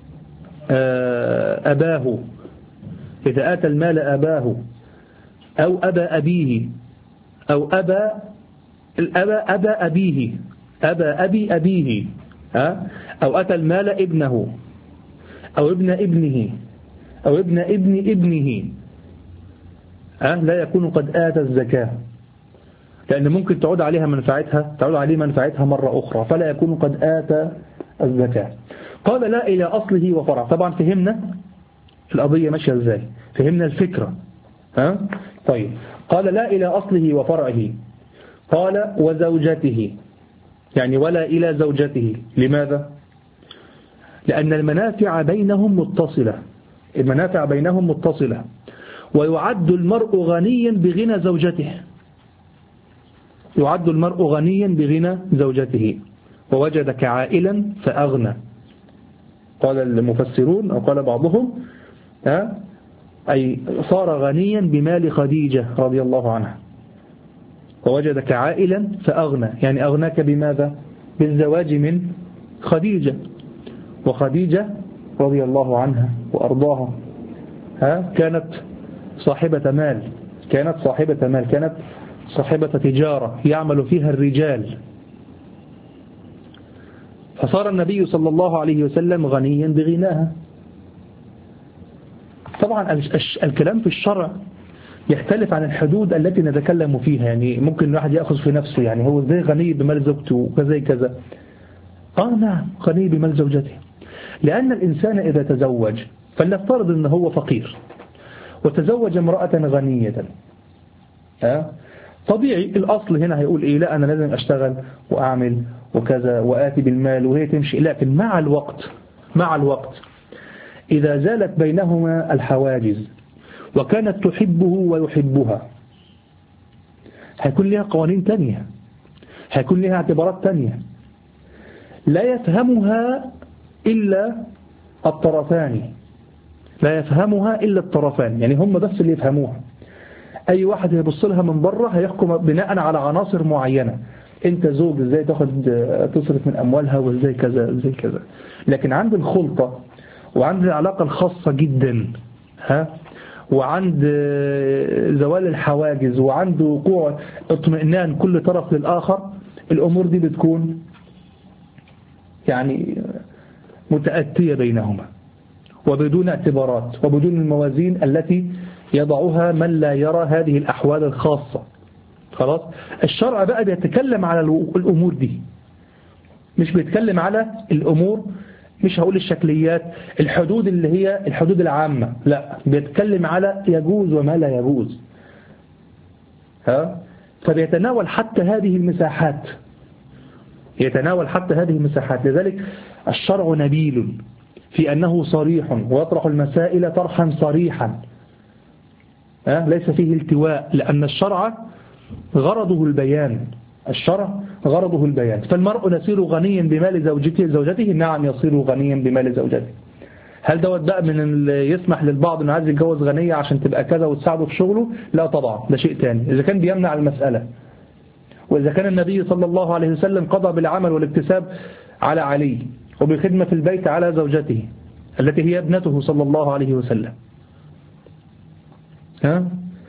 أباه، إذا آتى المال أباه أو أبا أبيه أو أبا الأبا أبا أبيه أبا أبي أبيه، أه؟ أو أتى المال ابنه أو ابن ابنه أو ابن ابن ابنه، أه؟ لا يكون قد آتى الزكاة، لأن ممكن تعود عليها منفعتها، تعود عليه منفعتها مرة أخرى، فلا يكون قد آتى الزكاة. قال لا إلى أصله وفرع. طبعا فهمنا القضية ماشية إزاي، فهمنا الفكرة. ها؟ طيب قال لا إلى أصله وفرعه. قال وزوجته، يعني ولا إلى زوجته. لماذا؟ لأن المنافع بينهم متصلة، المنافع بينهم متصلة، ويعد المرء غنيا بغنى زوجته، يعد المرء غنيا بغنى زوجته. ووجدك عائلا فأغنى، قال المفسرون أو قال بعضهم ها؟ أي صار غنيا بمال خديجة رضي الله عنها. ووجدك عائلا فأغنى، يعني أغناك بماذا؟ بالزواج من خديجة، وخديجة رضي الله عنها وأرضاها ها؟ كانت صاحبة مال، كانت صاحبة مال، كانت صاحبة تجارة يعمل فيها الرجال، فصار النبي صلى الله عليه وسلم غنيا بغناها. طبعا الكلام في الشرع يختلف عن الحدود التي نتكلم فيها، يعني ممكن الواحد يأخذ في نفسه، يعني هو ازاي غني بمال زوجته وكذا كذا. آه نعم غني بمال زوجته، لأن الإنسان إذا تزوج فلنفترض أنه هو فقير وتزوج امرأة غنية، آه طبيعي الأصل هنا هيقول إيه؟ لا أنا لازم أشتغل وأعمل وكذا وآتي بالمال وهي تمشي. لكن مع الوقت، مع الوقت إذا زالت بينهما الحواجز وكانت تحبه ويحبها، هيكون لها قوانين تانية، هيكون لها اعتبارات تانية لا يفهمها إلا الطرفان، لا يفهمها إلا الطرفان، يعني هم بس اللي يفهموها. أي واحد هيبص لها من بره هيحكم بناء على عناصر معينة، انت زوج ازاي تاخد تصرف من اموالها وازاي كذا ازاي كذا. لكن عند الخلطة وعند العلاقة الخاصة جدا ها، وعند زوال الحواجز وعند وقوع اطمئنان كل طرف للآخر، الأمور دي بتكون يعني متأتية بينهما وبدون اعتبارات وبدون الموازين التي يضعها من لا يرى هذه الأحوال الخاصة. خلاص. الشرع بقى بيتكلم على الأمور دي، مش بيتكلم على الأمور، مش هقول الشكليات، الحدود اللي هي الحدود العامة، لا، بيتكلم على يجوز وما لا يجوز. ها؟ فبيتناول حتى هذه المساحات، يتناول حتى هذه المساحات. لذلك الشرع نبيل في أنه صريح ويطرح المسائل طرحا صريحا، ها؟ ليس فيه التواء، لأن الشرع غرضه البيان، الشرع غرضه البيان. فالمرء يصير غنيا بمال زوجته زوجته نعم يصير غنيا بمال زوجته. هل دوت بقى من اللي يسمح للبعض انه عايز يتجوز غنية عشان تبقى كذا وتساعده في شغله؟ لا طبعا، ده شيء تاني إذا كان بيمنع المسألة. وإذا كان النبي صلى الله عليه وسلم قضى بالعمل والاكتساب على علي وبالخدمة في البيت على زوجته التي هي ابنته صلى الله عليه وسلم. ها؟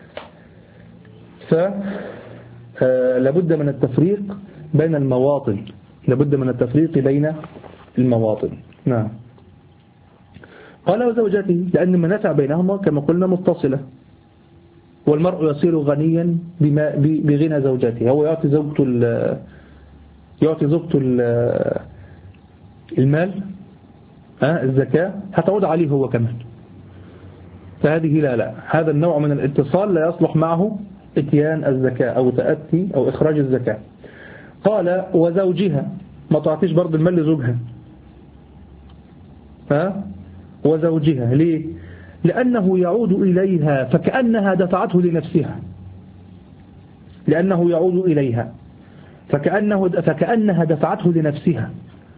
ف لابد من التفريق بين المواطن، لابد من التفريق بين المواطن. نعم. قال وزوجته لأن المنافع بينهما كما قلنا متصلة، والمرء يصير غنيا بما بغنى زوجته. هو يعطي زوجته يعطي زوجته المال، ها، الزكاة هتعود عليه هو كمان. فهذه لا لا هذا النوع من الاتصال لا يصلح معه اتيان الزكاة أو تأتي أو إخراج الزكاة. قال وزوجها، ما تعطيش برضه المال لزوجها، ها، وزوجها. ليه؟ لأنه يعود إليها فكأنها دفعته لنفسها، لأنه يعود إليها فكأنه فكأنها دفعته لنفسها،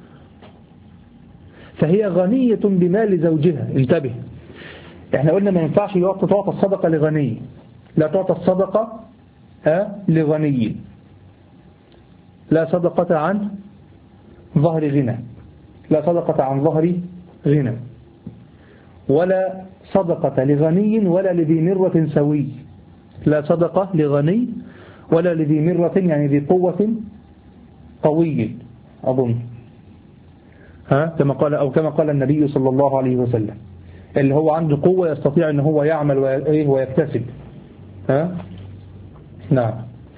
فهي غنية بمال زوجها. انتبه، احنا قلنا ما ينفعش تعطى الصدقة لغني، لا تعطى الصدقة أه لغني، لا صدقة عن ظهر غنى، لا صدقة عن ظهر غنى، ولا صدقة لغني ولا لذي مرة سوي، لا صدقة لغني ولا لذي مرة يعني ذي قوة قوي أظن، ها، كما قال أو كما قال النبي صلى الله عليه وسلم، اللي هو عنده قوة يستطيع أن هو يعمل ويكتسب. ها؟ نعم.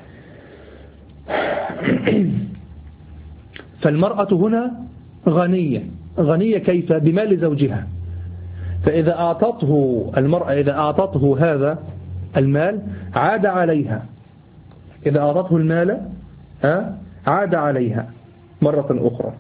فالمرأة هنا غنية، غنية كيف؟ بمال زوجها. فإذا أعطته المرأة إذا أعطته هذا المال عاد عليها، إذا أعطته المال ها عاد عليها مرة أخرى،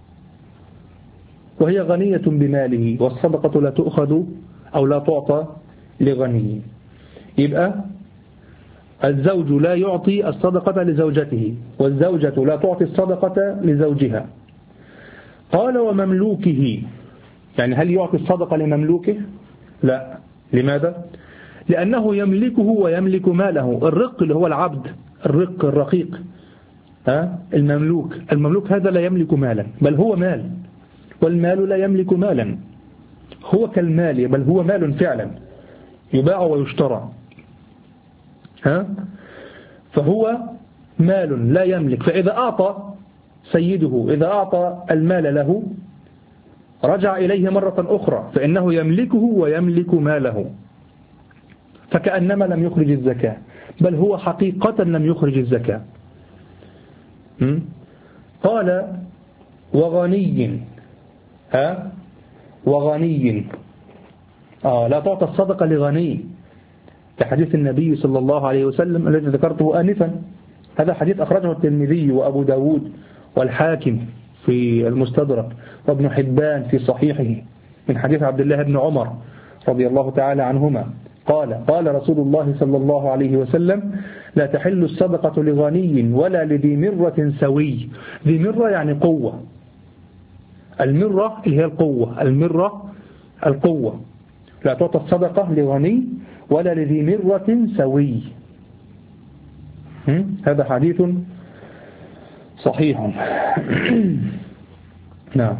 وهي غنية بماله، والصدقة لا تؤخذ أو لا تعطى لغني. يبقى الزوج لا يعطي الصدقة لزوجته، والزوجة لا تعطي الصدقة لزوجها. قال ومملوكه، يعني هل يعطي الصدقة لمملوكه؟ لا. لماذا؟ لأنه يملكه ويملك ماله. الرق اللي هو العبد، الرق الرقيق، ها، المملوك، المملوك هذا لا يملك مالا بل هو مال، والمال لا يملك مالا، هو كالمال بل هو مال فعلا يباع ويشترى، ها، فهو مال لا يملك. فإذا أعطى سيده، إذا أعطى المال له رجع إليه مرة أخرى، فإنه يملكه ويملك ماله، فكأنما لم يخرج الزكاة، بل هو حقيقة لم يخرج الزكاة. قال وغني، ها، وغني آه لا تعطى الصدقة لغني، كحديث النبي صلى الله عليه وسلم الذي ذكرته آنفا. هذا حديث أخرجه الترمذي وأبو داود والحاكم في المستدرك وابن حبان في صحيحه من حديث عبد الله بن عمر رضي الله تعالى عنهما قال قال رسول الله صلى الله عليه وسلم لا تحل الصدقة لغني ولا لذي مرة سوي. ذي مرة يعني قوة، المرة اللي هي القوة، المرة القوة. لا تعطى الصدقة لغني ولا لذي مرة سوي. هذا حديث صحيح. نعم.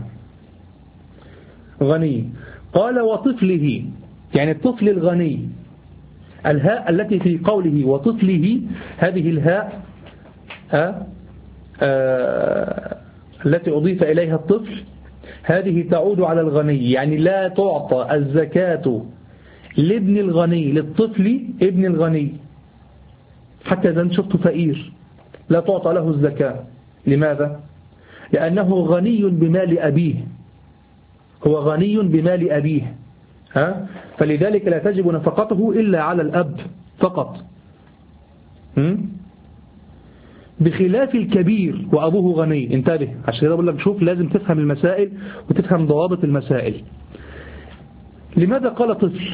غني. قال وطفله، يعني الطفل الغني. الهاء التي في قوله وطفله، هذه الهاء آه آه التي أضيف إليها الطفل، هذه تعود على الغني، يعني لا تعطى الزكاة لابن الغني، للطفل ابن الغني، حتى إذا شفت فقير لا تعطى له الزكاة. لماذا؟ لأنه غني بمال أبيه، هو غني بمال أبيه، ها؟ فلذلك لا تجب نفقته إلا على الأب فقط. م? بخلاف الكبير وأبوه غني. انتبه، عشان كده بقول لك شوف لازم تفهم المسائل وتفهم ضوابط المسائل. لماذا قال طفل؟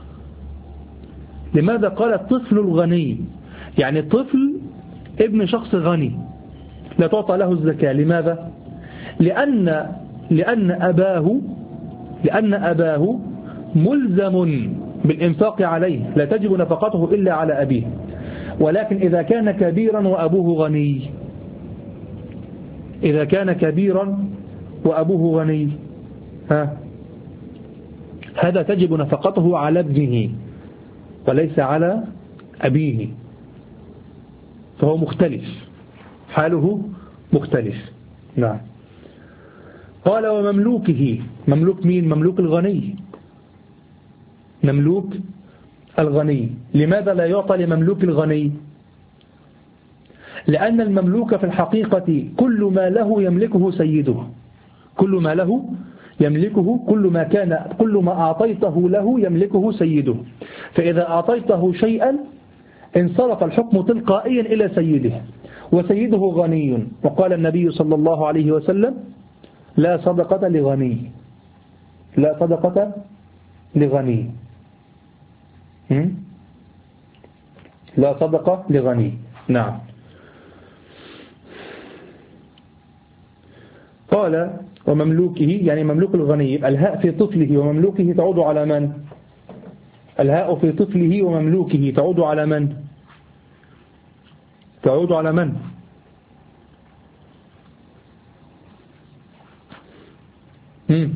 لماذا قال الطفل الغني؟ يعني طفل ابن شخص غني لا تعطى له الزكاة. لماذا؟ لأن لأن أباه لأن أباه ملزم بالإنفاق عليه، لا تجب نفقته إلا على أبيه. ولكن إذا كان كبيرا وأبوه غني، إذا كان كبيرا وأبوه غني، ها هذا تجب نفقته على ابنه وليس على أبيه، فهو مختلف، حاله مختلف. نعم. قال ومملوكه. مملوك مين؟ مملوك الغني، مملوك الغني. لماذا لا يعطى لمملوك الغني؟ لأن المملوك في الحقيقة كل ما له يملكه سيده، كل ما له يملكه، كل ما كان كل ما أعطيته له يملكه سيده. فإذا أعطيته شيئا انصرف الحكم تلقائيا إلى سيده، وسيده غني. وقال النبي صلى الله عليه وسلم لا صدقة لغني، لا صدقة لغني، لا صدقة لغني. نعم. قال ومملوكه، يعني مملوك الغني. الهاء في طفله ومملوكه تعود على من؟ الهاء في طفله ومملوكه تعود على من؟ تعود على من؟ مم.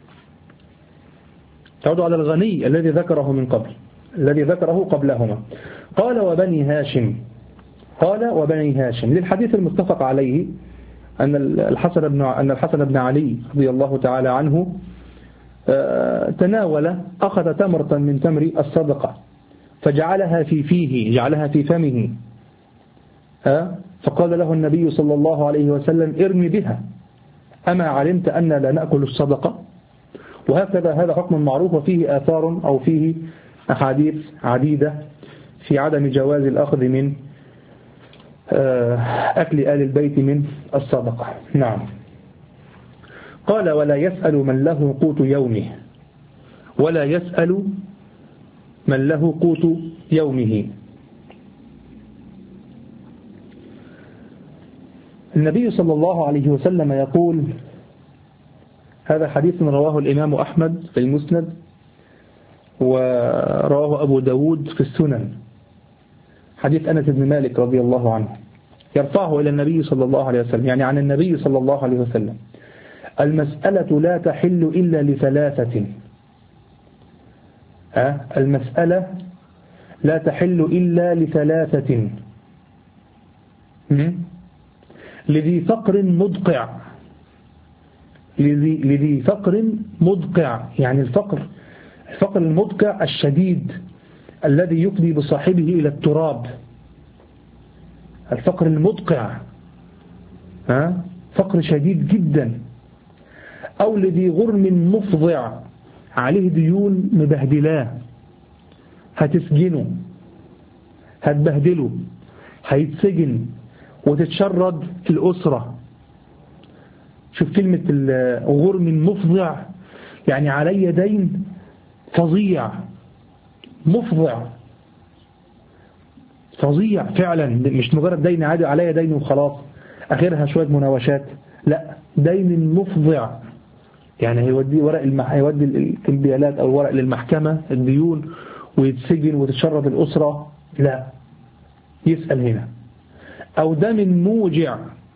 تعود على الغني الذي ذكره من قبل، الذي ذكره قبلهما. قال وبني هاشم. قال وبني هاشم للحديث المتفق عليه أن الحسن بن أن الحسن بن علي رضي الله تعالى عنه تناول، أخذ تمرة من تمر الصدقة فجعلها في فيه، جعلها في فمه، فقال له النبي صلى الله عليه وسلم ارمي بها، أما علمت أن لا نأكل الصدقة؟ وهكذا هذا حكم معروف، وفيه آثار أو فيه أحاديث عديدة في عدم جواز الأخذ من أكل آل البيت من الصدقة. نعم. قال ولا يسأل من له قوت يومه، ولا يسأل من له قوت يومه. النبي صلى الله عليه وسلم يقول، هذا حديث رواه الإمام أحمد في المسند، ورواه أبو داود في السنن، حديث أنس بن مالك رضي الله عنه، يرفعه إلى النبي صلى الله عليه وسلم، يعني عن النبي صلى الله عليه وسلم: المسألة لا تحل إلا لثلاثة. أه؟ المسألة لا تحل إلا لثلاثة: لذي فقر مدقع، لذي, لذي فقر مدقع، يعني الفقر الفقر المدقع الشديد الذي يفضي بصاحبه إلى التراب، الفقر المدقع، ها؟ فقر شديد جدا. أو لذي غرم مفضع، عليه ديون مبهدلاه، هتسجنه، هتبهدله، هيتسجن وتتشرد في الأسرة. شوف كلمة الغرم مفضع، يعني علي دين فظيع مفضع، فظيع فعلا، مش مجرد دين عادي عليا دين وخلاص آخرها شوية مناوشات، لا دين مفضع. يعني هيودي ورق المح... هيودي الكمبيالات أو ورق للمحكمة الديون ويتسجن وتتشرد الأسرة، لا يسأل هنا. أو دم موجع،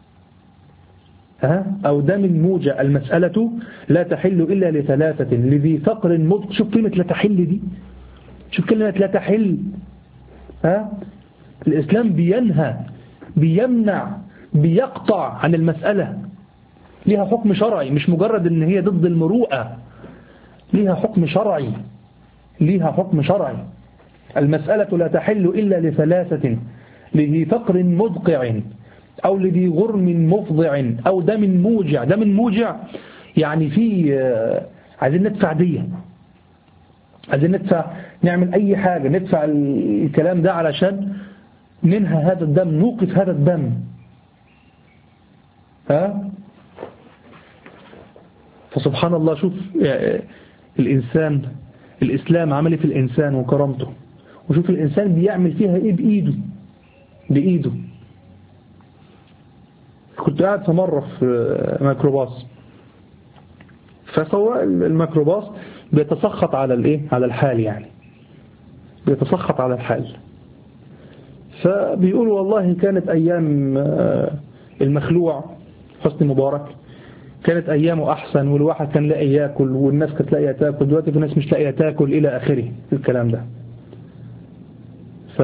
ها أو دم موجع، المسألة لا تحل إلا لثلاثة لذي فقر مضغ. شوف كلمة لا تحل دي، شوف كلمة لا تحل. ها الإسلام بينهى بيمنع بيقطع عن المسألة، ليها حكم شرعي، مش مجرد ان هي ضد المروءة، ليها حكم شرعي، ليها حكم شرعي. المسألة لا تحل إلا لثلاثة لذي فقر مدقع أو لذي غرم مفضع أو دم موجع. دم موجع يعني في عايزين ندفع دية، عايزين ندفع، نعمل أي حاجة ندفع الكلام ده علشان ننهى هذا الدم، نوقف هذا الدم. ها فسبحان الله، شوف الإنسان، الإسلام عمل في الإنسان وكرامته، وشوف الإنسان بيعمل فيها إيه بإيده بإيده. كنت قاعد في مرة في ميكروباص، فسواق الميكروباص بيتسخط على الإيه على الحال، يعني بيتسخط على الحال. فبيقول والله كانت أيام المخلوع حسني مبارك كانت أيامه أحسن، والواحد كان لاقي يأكل والناس كانت لاقيه تاكل، دلوقتي في ناس مش لاقيه تاكل إلى آخره الكلام ده. ف...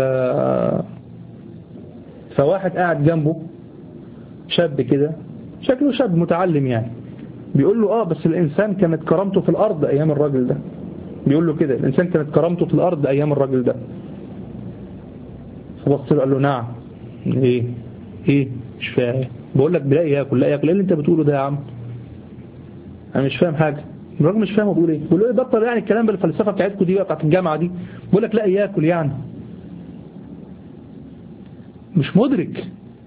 فواحد قاعد جنبه شاب كده، شكله شاب متعلم يعني، بيقول له آه بس الإنسان كانت كرامته في الأرض أيام الراجل ده. بيقول له كده الإنسان كانت كرامته في الأرض أيام الراجل ده. فبص له قال له نعم. إيه إيه مش فاهم. بقول لك بلاقي ياكل، لا ياكل. إيه اللي أنت بتقوله ده يا عم؟ أنا مش فاهم حاجة. الراجل مش فاهم بيقول إيه. بيقول له إيه بطل يعني الكلام بالفلسفة بتاعتكم دي بتاعت الجامعة دي. بقول لك لا ياكل يعني. مش مدرك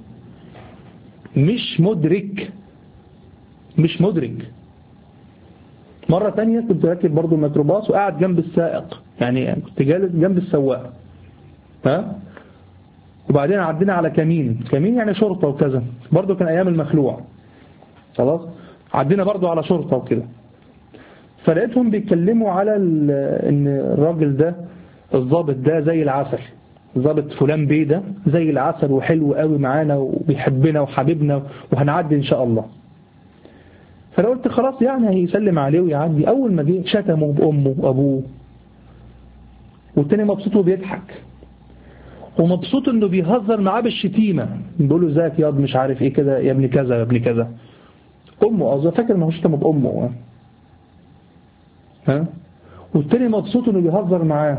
مش مدرك مش مدرك مرة تانية كنت راكب برضو الميكروباص وقاعد جنب السائق، يعني كنت جالس جنب السواق، ها وبعدين عدينا على كمين، كمين يعني شرطة وكذا، برضو كان أيام المخلوع. خلاص عدينا برضو على شرطة وكده، فلقيتهم بيتكلموا على ان الراجل ده الضابط ده زي العسل، ضابط فلان بيه ده زي العسل وحلو قوي معانا وبيحبنا وحبيبنا وهنعدي ان شاء الله. فانا قلت خلاص يعني هيسلم عليه ويعدي. اول ما جه شتمه بامه وابوه، والتاني مبسوط وبيضحك، ومبسوط انه بيهزر معاه بالشتيمه، بيقول له ازيك ياض مش عارف ايه كده يا ابن كذا يا ابن كذا. امه اظن فاكر ما هو شتمه بامه، ها والتاني مبسوط انه بيهزر معاه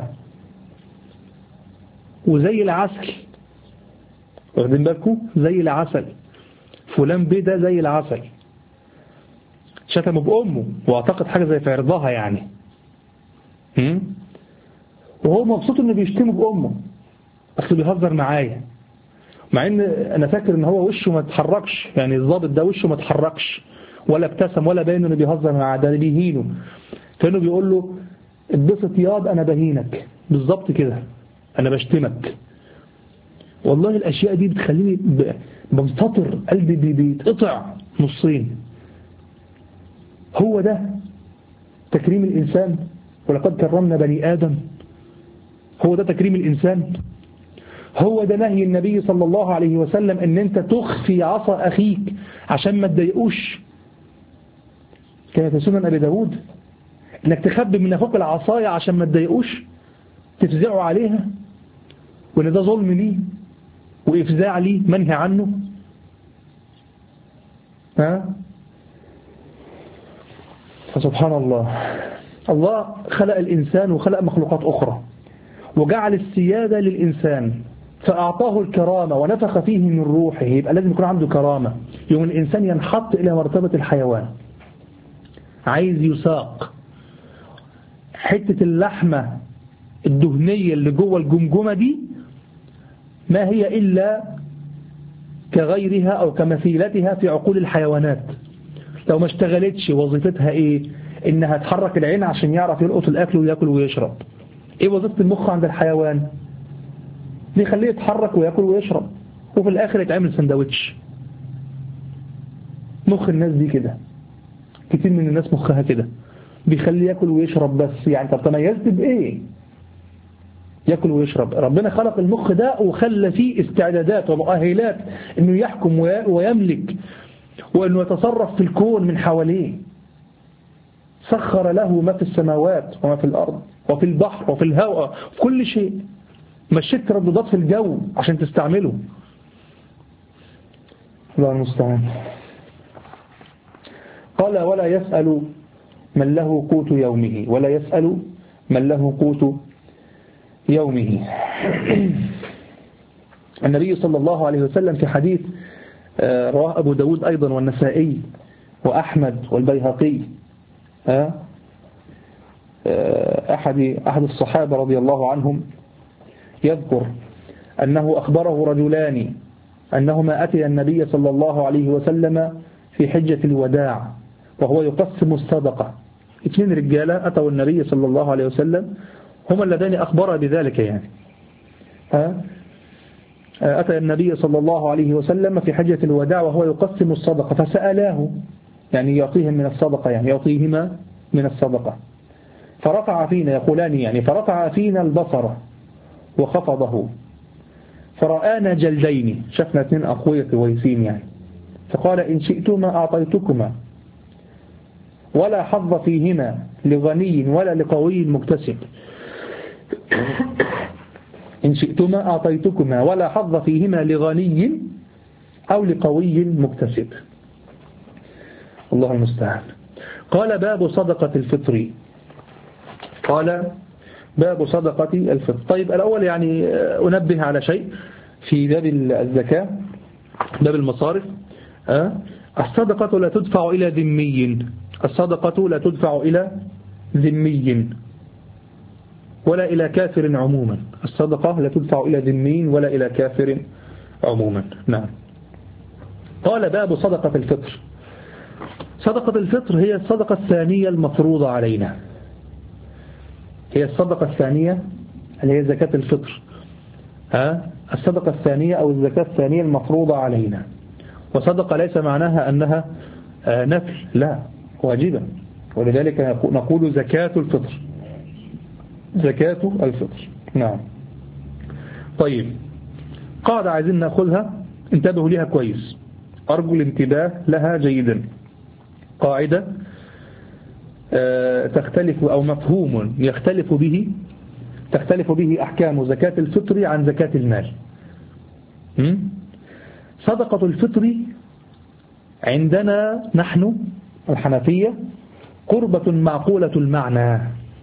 وزي العسل. واخدين بالكم؟ زي العسل، فلان بيه ده زي العسل. شتمه بأمه واعتقد حاجة زي في عرضها يعني، هم؟ وهو مبسوط انه بيشتمه بأمه اصل بيهزر معايا، مع ان انا فاكر ان هو وشه ما اتحركش، يعني الضابط ده وشه ما اتحركش ولا ابتسم ولا باين انه بيهزر معاه، ده بيهينه. كانه بيقول له اتبسط ياض انا بهينك، بالظبط كده انا بشتمك. والله الاشياء دي بتخليني بنفطر، قلبي بيتقطع نصين. هو ده تكريم الإنسان؟ ولقد كرمنا بني آدم. هو ده تكريم الإنسان؟ هو ده نهي النبي صلى الله عليه وسلم ان انت تخفي عصا اخيك عشان ما تضايقوش؟ كما في سنن ابي داود انك تخبي من اخوك العصاية عشان ما تضايقوش، تفزعوا عليها، وان ده ظلم ليه وافزاع ليه منهي عنه. ها فسبحان الله، الله خلق الإنسان وخلق مخلوقات أخرى وجعل السيادة للإنسان فأعطاه الكرامة ونفخ فيه من روحه، يبقى لازم يكون عنده كرامة. يوم الإنسان ينحط إلى مرتبة الحيوان، عايز يساق حتة اللحمة الدهنية اللي جوه الجمجمة دي ما هي إلا كغيرها أو كمثيلتها في عقول الحيوانات. لو ما اشتغلتش وظيفتها ايه؟ انها تحرك العين عشان يعرف يلقط الاكل وياكل ويشرب. ايه وظيفة المخ عند الحيوان؟ بيخليه يتحرك ويأكل ويشرب، وفي الآخر يتعمل سندوتش. مخ الناس دي كده، كتير من الناس مخها كده، بيخليه يأكل ويشرب بس. يعني طب تميزت بإيه؟ يأكل ويشرب. ربنا خلق المخ ده وخلى فيه استعدادات ومؤهلات إنه يحكم ويملك وإنه يتصرف في الكون من حواليه. سخر له ما في السماوات وما في الأرض وفي البحر وفي الهواء وفي كل شيء. مشيت ترددات في الجو عشان تستعمله. الله المستعان. قال ولا يسأل من له قوت يومه، ولا يسأل من له قوت يومه. النبي صلى الله عليه وسلم في حديث رواه أبو داود أيضا والنسائي وأحمد والبيهقي، أحد أحد الصحابة رضي الله عنهم يذكر أنه أخبره رجلان أنهما أتي النبي صلى الله عليه وسلم في حجة الوداع وهو يقسم الصدقة. اثنين رجالة أتوا النبي صلى الله عليه وسلم، هما اللذان أخبر بذلك. يعني أتى النبي صلى الله عليه وسلم في حجة الوداع وهو يقسم الصدقة، فسألاه يعني يعطيهم من الصدقة، يعني يعطيهما من الصدقة. فرفع فينا، يقولان يعني فرفع فينا البصر وخفضه فرآنا جلدين، شفنا اثنين أقوياء كويسين يعني. فقال إن شئتما أعطيتكما ولا حظ فيهما لغني ولا لقوي مكتسب. إن شئتما أعطيتكما ولا حظ فيهما لغني أو لقوي مكتسب. الله المستعان. قال باب صدقة الفطر. قال باب صدقة الفطر. طيب الأول يعني أنبه على شيء في باب الزكاة، باب المصارف. الصدقة لا تدفع إلى ذمي، الصدقة لا تدفع إلى ذمي ولا إلى كافر عموما. الصدقة لا تدفع إلى ذمي ولا إلى كافر عموما. نعم. قال باب صدقة الفطر. صدقة الفطر هي الصدقة الثانية المفروضة علينا، هي الصدقة الثانية اللي هي زكاة الفطر. ها الصدقة الثانية أو الزكاة الثانية المفروضة علينا. وصدقة ليس معناها أنها نفل، لا، واجبة. ولذلك نقول زكاة الفطر، زكاة الفطر. نعم. طيب قاعدة عايزين نأخذها، انتبهوا لها كويس، أرجو الانتباه لها جيدا. قاعدة تختلف أو مفهوم يختلف به تختلف به أحكام زكاة الفطر عن زكاة المال. صدقة الفطر عندنا نحن الحنفية قربة معقولة المعنى.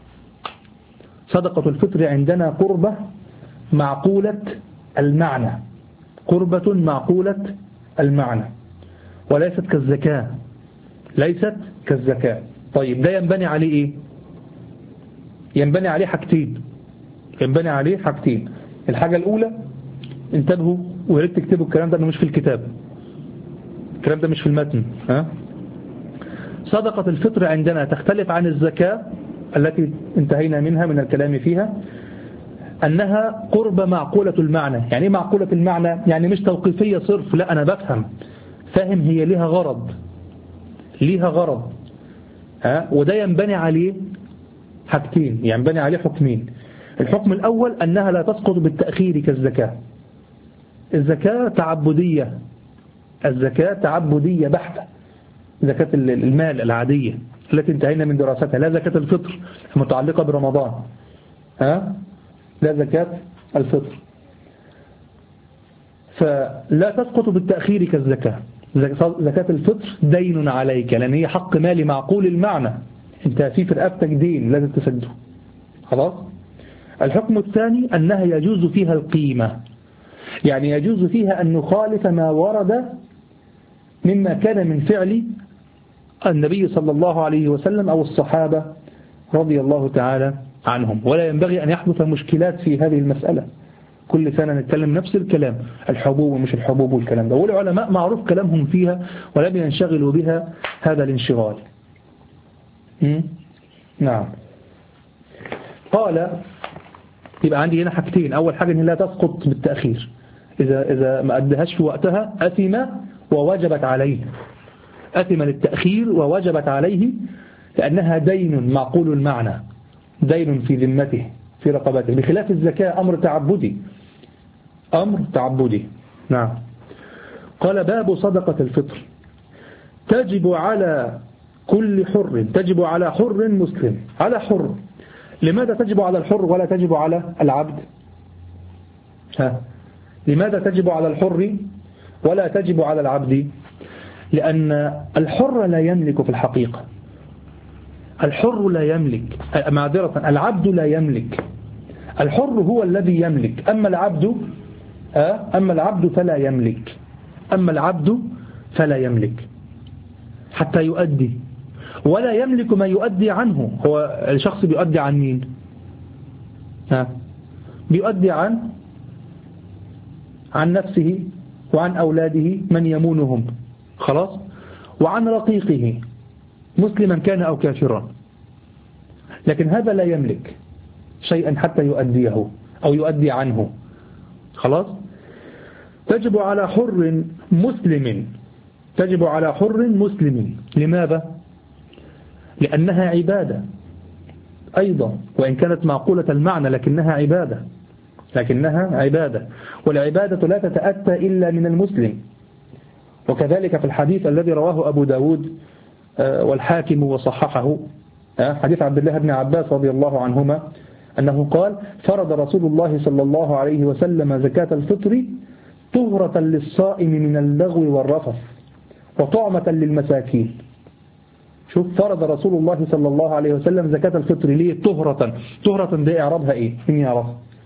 صدقة الفطر عندنا قربة معقولة المعنى، قربة معقولة المعنى، وليست كالزكاة، ليست كالزكاة. طيب ده ينبني عليه ايه؟ ينبني عليه حاجتين، ينبني عليه حاجتين. الحاجة الأولى، انتبهوا وياريت تكتبوا الكلام ده، انه مش في الكتاب، الكلام ده مش في المتن. ها؟ صدقة الفطر عندنا تختلف عن الزكاة التي انتهينا منها من الكلام فيها، أنها قرب معقولة المعنى. يعني ايه معقولة المعنى؟ يعني مش توقيفية صرف، لا، أنا بفهم فاهم هي ليها غرض، ليها غرض. ها؟ وده ينبني عليه حاجتين، ينبني عليه حكمين. الحكم الأول أنها لا تسقط بالتأخير كالزكاة. الزكاة تعبدية، الزكاة تعبدية بحتة، زكاة المال العادية التي انتهينا من دراستها، لا زكاة الفطر المتعلقة برمضان. ها؟ لا زكاة الفطر، فلا تسقط بالتأخير كالزكاة. زكاة الفطر دين عليك، لأن هي حق مالي معقول المعنى، انت في في رقبتك دين لازم تسده. خلاص. الحكم الثاني أنها يجوز فيها القيمة، يعني يجوز فيها أن نخالف ما ورد مما كان من فعل النبي صلى الله عليه وسلم أو الصحابة رضي الله تعالى عنهم، ولا ينبغي أن يحدث مشكلات في هذه المسألة. كل سنة نتكلم نفس الكلام، الحبوب ومش الحبوب والكلام ده، والعلماء معروف كلامهم فيها ولم ينشغلوا بها هذا الانشغال. نعم. قال يبقى عندي هنا حاجتين. أول حاجة إن لا تسقط بالتأخير، إذا إذا ما أدهاش في وقتها أثم ووجبت عليه، أثم للتأخير ووجبت عليه لأنها دين معقول المعنى، دين في ذمته في رقبته، بخلاف الزكاة أمر تعبدي، أمر تعبدي. نعم. قال باب صدقة الفطر تجب على كل حر، تجب على حر مسلم، على حر. لماذا تجب على الحر ولا تجب على العبد؟ ها، لماذا تجب على الحر ولا تجب على العبد؟ لأن الحر لا يملك في الحقيقة، الحر لا يملك، معذرة العبد لا يملك، الحر هو الذي يملك، أما العبد أما العبد فلا يملك، أما العبد فلا يملك حتى يؤدي، ولا يملك ما يؤدي عنه. هو الشخص بيؤدي عن مين؟ ها، بيؤدي عن عن نفسه وعن أولاده من يمونهم، خلاص، وعن رقيقه مسلما كان أو كافرا، لكن هذا لا يملك شيئا حتى يؤديه أو يؤدي عنه، خلاص. تجب على حر مسلم، تجب على حر مسلم. لماذا؟ لأنها عبادة أيضا، وإن كانت معقولة المعنى لكنها عبادة، لكنها عبادة، والعبادة لا تتأتى إلا من المسلم. وكذلك في الحديث الذي رواه أبو داود والحاكم وصححه، حديث عبد الله بن عباس رضي الله عنهما أنه قال فرض رسول الله صلى الله عليه وسلم زكاة الفطر طهرة للصائم من اللغو والرفث وطعمة للمساكين. شوف، فرض رسول الله صلى الله عليه وسلم زكاة الفطر ليه طهرة؟ طهرة دي إعرابها إيه؟ مين يعرف؟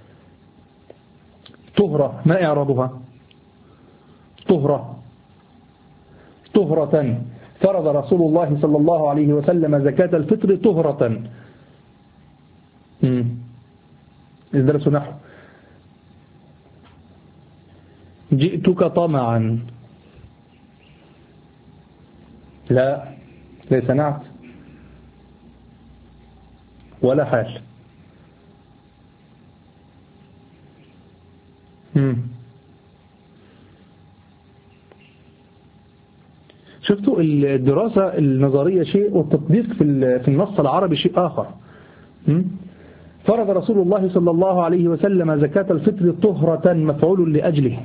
طهرة ما إعرابها؟ طهرة طهرة فرض رسول الله صلى الله عليه وسلم زكاة الفطر طهرة. امم الدرس نحو جئتك طمعا، لا ليس نعت ولا حال. امم شفتوا الدراسة النظرية شيء والتطبيق في في النص العربي شيء آخر. فرض رسول الله صلى الله عليه وسلم زكاة الفطر طهرة مفعول لأجله،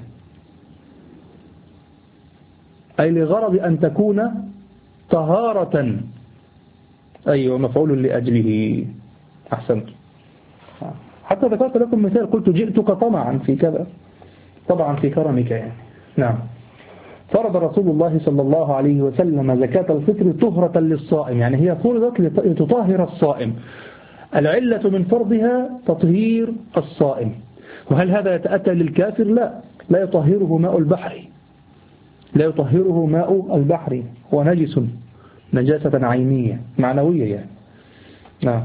أي لغرض أن تكون طهارة. أيوة، مفعول لأجله، أحسنت. حتى ذكرت لكم مثال، قلت جئتك طمعا في كذا، طبعا في كرمك يعني. نعم. فرض رسول الله صلى الله عليه وسلم زكاة الفطر طهرة للصائم، يعني هي فرضت لتطهر الصائم. العلة من فرضها تطهير الصائم. وهل هذا يتأتى للكافر؟ لا، لا يطهره ماء البحر، لا يطهره ماء البحر، هو نجس نجاسة عينية معنوية يعني. نعم.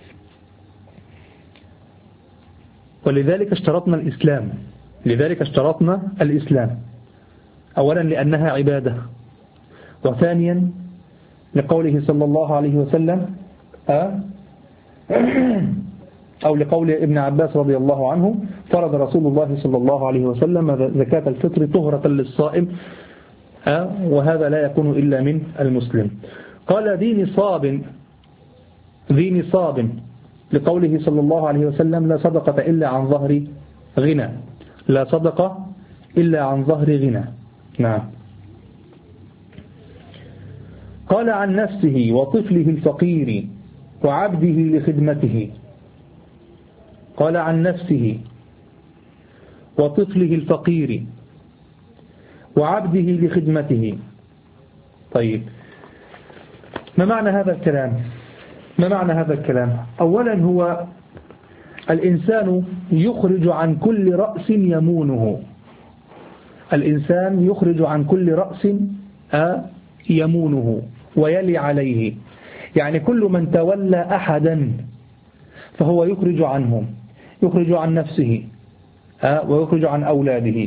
ولذلك اشترطنا الإسلام، لذلك اشترطنا الإسلام، أولا لأنها عبادة، وثانيا لقوله صلى الله عليه وسلم أه أو لقول ابن عباس رضي الله عنه فرض رسول الله صلى الله عليه وسلم زكاة الفطر طهرة للصائم، أه وهذا لا يكون إلا من المسلم. قال ذي نصاب، ذي نصاب لقوله صلى الله عليه وسلم لا صدقة إلا عن ظهر غنى، لا صدقة إلا عن ظهر غنى. نعم. قال عن نفسه وطفله الفقير وعبده لخدمته، قال عن نفسه وطفله الفقير وعبده لخدمته. طيب، ما معنى هذا الكلام؟ ما معنى هذا الكلام؟ أولا هو الإنسان يخرج عن كل رأس يمونه، الإنسان يخرج عن كل رأس يمونه ويلي عليه، يعني كل من تولى أحدا فهو يخرج عنهم، يخرج عن نفسه ويخرج عن أولاده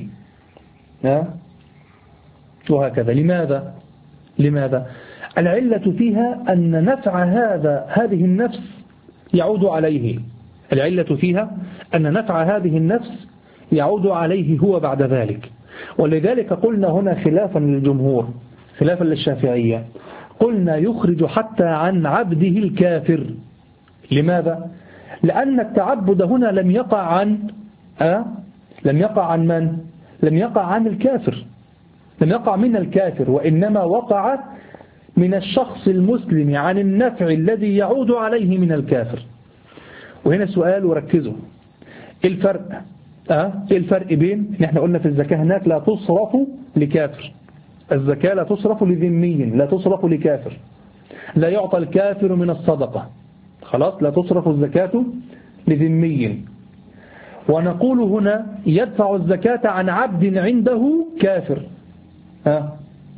وهكذا. لماذا؟ لماذا؟ العلة فيها أن نفع هذا هذه النفس يعود عليه، العلة فيها أن نفع هذه النفس يعود عليه هو بعد ذلك. ولذلك قلنا هنا خلافا للجمهور، خلافا للشافعية، قلنا يخرج حتى عن عبده الكافر. لماذا؟ لأن التعبد هنا لم يقع عن أه؟ لم يقع عن من؟ لم يقع عن الكافر، لم يقع من الكافر، وإنما وقع من الشخص المسلم عن النفع الذي يعود عليه من الكافر. وهنا سؤال وركزوا، إيه الفرق؟ أه؟ إيه الفرق بين نحن قلنا في الزكاة هناك لا تصرف لكافر، الزكاة لا تصرف لذمي، لا تصرف لكافر، لا يعطى الكافر من الصدقة، خلاص، لا تصرف الزكاة لذمي. ونقول هنا يدفع الزكاة عن عبد عنده كافر، ها؟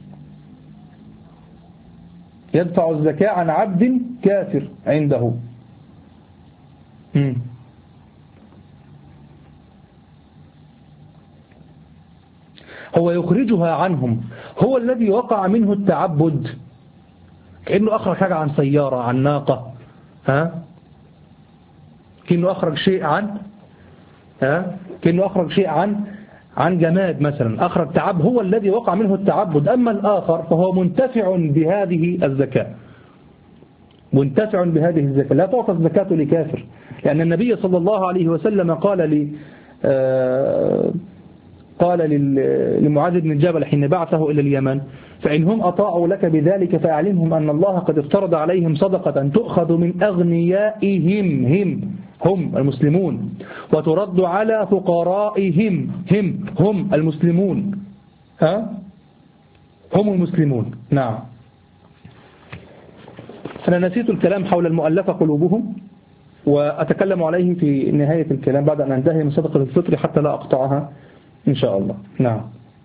يدفع الزكاة عن عبد كافر عنده. مم. هو يخرجها عنهم، هو الذي وقع منه التعبد، كأنه أخرج حاجة عن سيارة، عن ناقة، ها؟ كأنه أخرج شيء عن ها؟ كأنه أخرج شيء عن عن جماد مثلا، أخرج تعب، هو الذي وقع منه التعبد. أما الآخر فهو منتفع بهذه الزكاة، منتفع بهذه الزكاة. لا تعطى الزكاة لكافر، لأن النبي صلى الله عليه وسلم قال لي آه قال لمعاذ بن الجبل حين بعثه إلى اليمن: فإنهم أطاعوا لك بذلك فأعلمهم أن الله قد افترض عليهم صدقة تؤخذ من أغنيائهم، هم هم المسلمون، وترد على فقرائهم، هم هم المسلمون، ها هم المسلمون. نعم. أنا نسيت الكلام حول المؤلفة قلوبهم، وأتكلم عليه في نهاية الكلام بعد أن أنتهي من صدقة الفطر حتى لا أقطعها إن شاء الله. نعم.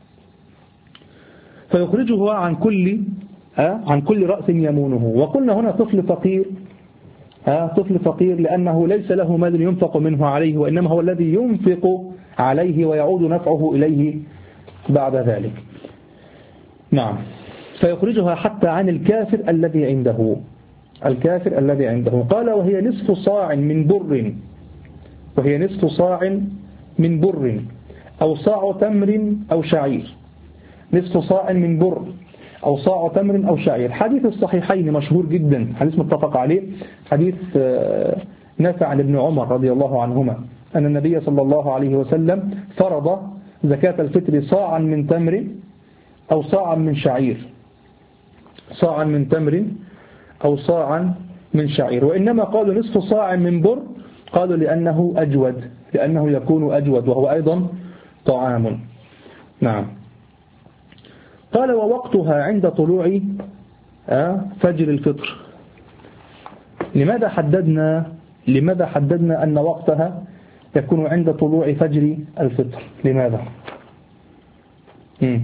فيخرجه عن كل أه؟ عن كل رأس يمونه. وقلنا هنا طفل فقير، أه؟ طفل فقير لأنه ليس له مال ينفق منه عليه، وإنما هو الذي ينفق عليه ويعود نفعه إليه بعد ذلك. نعم. فيخرجها حتى عن الكافر الذي عنده، الكافر الذي عنده. قال: وهي نصف صاع من بر، وهي نصف صاع من بر أو صاع تمر أو شعير. نصف صاع من بر أو صاع تمر أو شعير. حديث الصحيحين مشهور جدا، حديث متفق عليه، حديث نافع عن ابن عمر رضي الله عنهما أن النبي صلى الله عليه وسلم فرض زكاة الفطر صاعا من تمر أو صاعا من شعير، صاعا من تمر أو صاعا من شعير. وإنما قالوا نصف صاع من بر، قالوا لأنه أجود، لأنه يكون أجود وهو أيضا طعام. نعم. قال: ووقتها عند طلوع فجر الفطر. لماذا حددنا لماذا حددنا أن وقتها يكون عند طلوع فجر الفطر؟ لماذا؟ مم.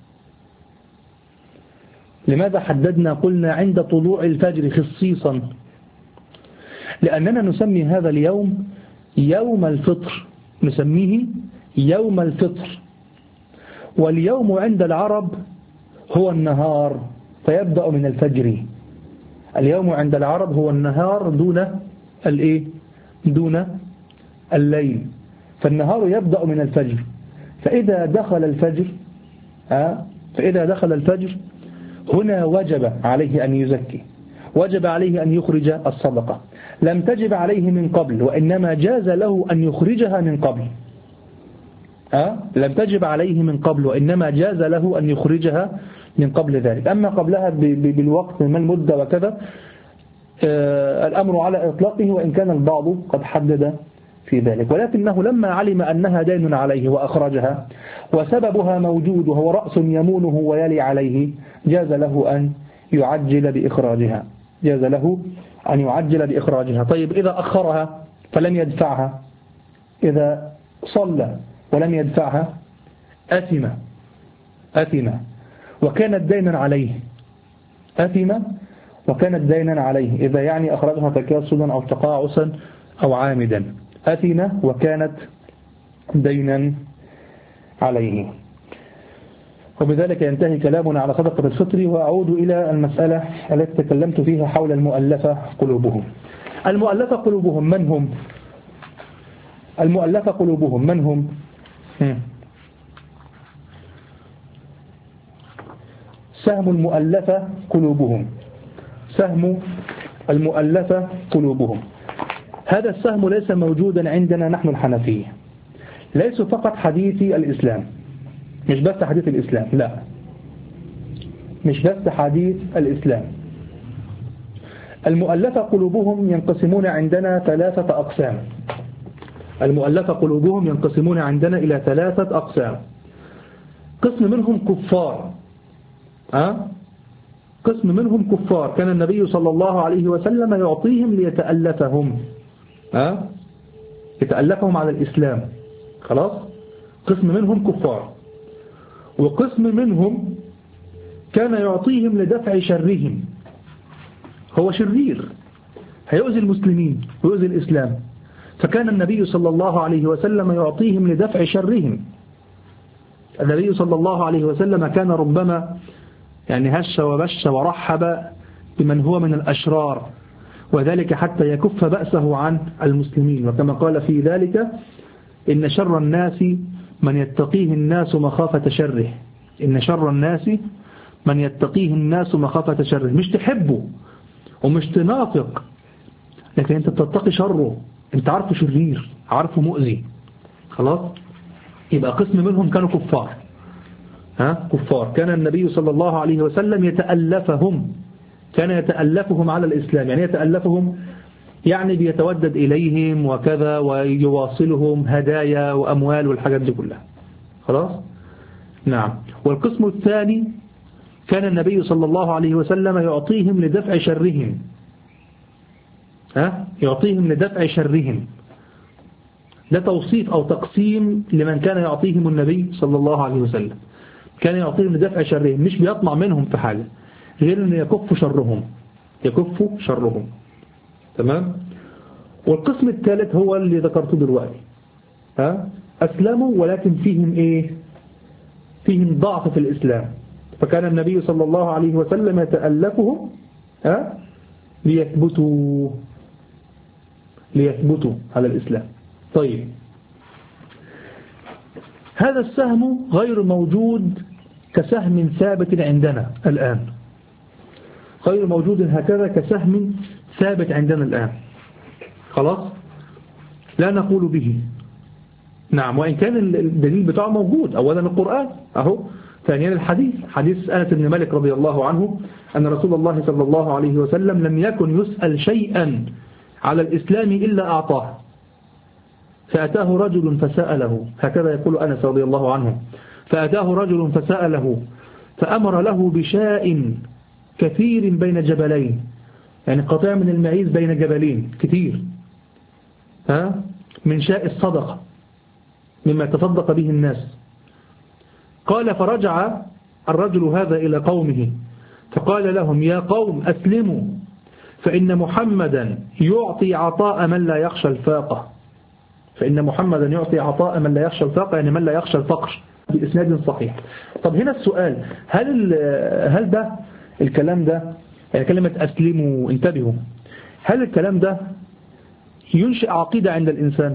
لماذا حددنا قلنا عند طلوع الفجر خصيصا؟ لأننا نسمي هذا اليوم يوم الفطر، نسميه يوم الفطر. واليوم عند العرب هو النهار، فيبدأ من الفجر. اليوم عند العرب هو النهار دون الايه دون الليل، فالنهار يبدأ من الفجر. فإذا دخل الفجر آه فإذا دخل الفجر هنا وجب عليه أن يزكي، وجب عليه أن يخرج الصدقة. لم تجب عليه من قبل، وإنما جاز له أن يخرجها من قبل. أه؟ لم تجب عليه من قبل، وإنما جاز له أن يخرجها من قبل ذلك. أما قبلها بالوقت ما المدة وكذا، آه الأمر على إطلاقه، وإن كان البعض قد حدد في ذلك. ولكنه لما علم أنها دين عليه وأخرجها وسببها موجود وهو رأس يمونه ويلي عليه، جاز له أن يعجل بإخراجها، جاز له أن يعجل بإخراجها. طيب إذا أخرها فلم يدفعها، إذا صلى ولم يدفعها أثم أثم وكانت دينا عليه، أثم وكانت دينا عليه. إذا يعني أخرجها تكاسلا أو تقاعسا أو عامدا، أثم وكانت دينا عليه. وبذلك ينتهي كلامنا على صدقة الفطر. وأعود إلى المسألة التي تكلمت فيها حول المؤلفة قلوبهم. المؤلفة قلوبهم من هم؟ المؤلفة قلوبهم من هم؟ سهم المؤلفة قلوبهم، سهم المؤلفة قلوبهم. هذا السهم ليس موجودا عندنا نحن الحنفية، ليس فقط حديثي الإسلام، مش بس حديث الإسلام، لا مش بس حديث الإسلام. المؤلفة قلوبهم ينقسمون عندنا ثلاثة أقسام. المؤلفة قلوبهم ينقسمون عندنا إلى ثلاثة أقسام. قسم منهم كفار، أه؟ قسم منهم كفار كان النبي صلى الله عليه وسلم يعطيهم ليتألفهم، أه؟ يتألفهم على الإسلام، خلاص. قسم منهم كفار، وقسم منهم كان يعطيهم لدفع شرهم، هو شرير هيؤذي المسلمين ويؤذي الإسلام، فكان النبي صلى الله عليه وسلم يعطيهم لدفع شرهم. النبي صلى الله عليه وسلم كان ربما يعني هش وبش ورحب بمن هو من الأشرار، وذلك حتى يكف بأسه عن المسلمين، وكما قال في ذلك: إن شر الناس من يتقيه الناس مخافة شره. إن شر الناس من يتقيه الناس مخافة شره، مش تحبه ومش تنافق، لكن أنت تتقي شره، أنت عارفه شرير، عارفه مؤذي، خلاص. يبقى قسم منهم كانوا كفار، ها كفار كان النبي صلى الله عليه وسلم يتألفهم، كان يتألفهم على الإسلام. يعني يتألفهم يعني بيتودد إليهم وكذا، ويواصلهم هدايا وأموال والحاجات دي كلها، خلاص. نعم. والقسم الثاني كان النبي صلى الله عليه وسلم يعطيهم لدفع شرهم، ها يعطيهم لدفع شرهم. ده توصيف أو تقسيم لمن كان يعطيهم النبي صلى الله عليه وسلم، كان يعطيهم لدفع شرهم، مش بيطمع منهم في حاجة غير أن يكف شرهم، يكف شرهم، تمام. والقسم الثالث هو اللي ذكرته دلوقتي، ها أسلموا ولكن فيهم إيه؟ فيهم ضعف في الإسلام، فكان النبي صلى الله عليه وسلم يتألفهم، ها ليثبتوا ليثبتوا على الإسلام. طيب، هذا السهم غير موجود كسهم ثابت عندنا الآن، غير موجود هكذا كسهم ثابت عندنا الآن، خلاص، لا نقول به. نعم. وإن كان الدليل بتاعه موجود، أولا القرآن أهو، ثانيا الحديث، حديث أنس بن مالك رضي الله عنه أن رسول الله صلى الله عليه وسلم لم يكن يسأل شيئا على الإسلام إلا أعطاه، فأتاه رجل فسأله، هكذا يقول أنس رضي الله عنه، فأتاه رجل فسأله فأمر له بشاء كثير بين جبلين، يعني قطيع من المعيز بين جبلين كثير، ها من شاء الصدقة مما تصدق به الناس. قال: فرجع الرجل هذا إلى قومه فقال لهم: يا قوم أسلموا، فإن محمدا يعطي عطاء من لا يخشى الفاقة، فإن محمدا يعطي عطاء من لا يخشى الفاقة، يعني من لا يخشى الفقر، بإسناد صحيح. طب هنا السؤال، هل هل ده الكلام ده، يعني كلمة أسلموا، انتبهوا، هل الكلام ده ينشئ عقيدة عند الإنسان؟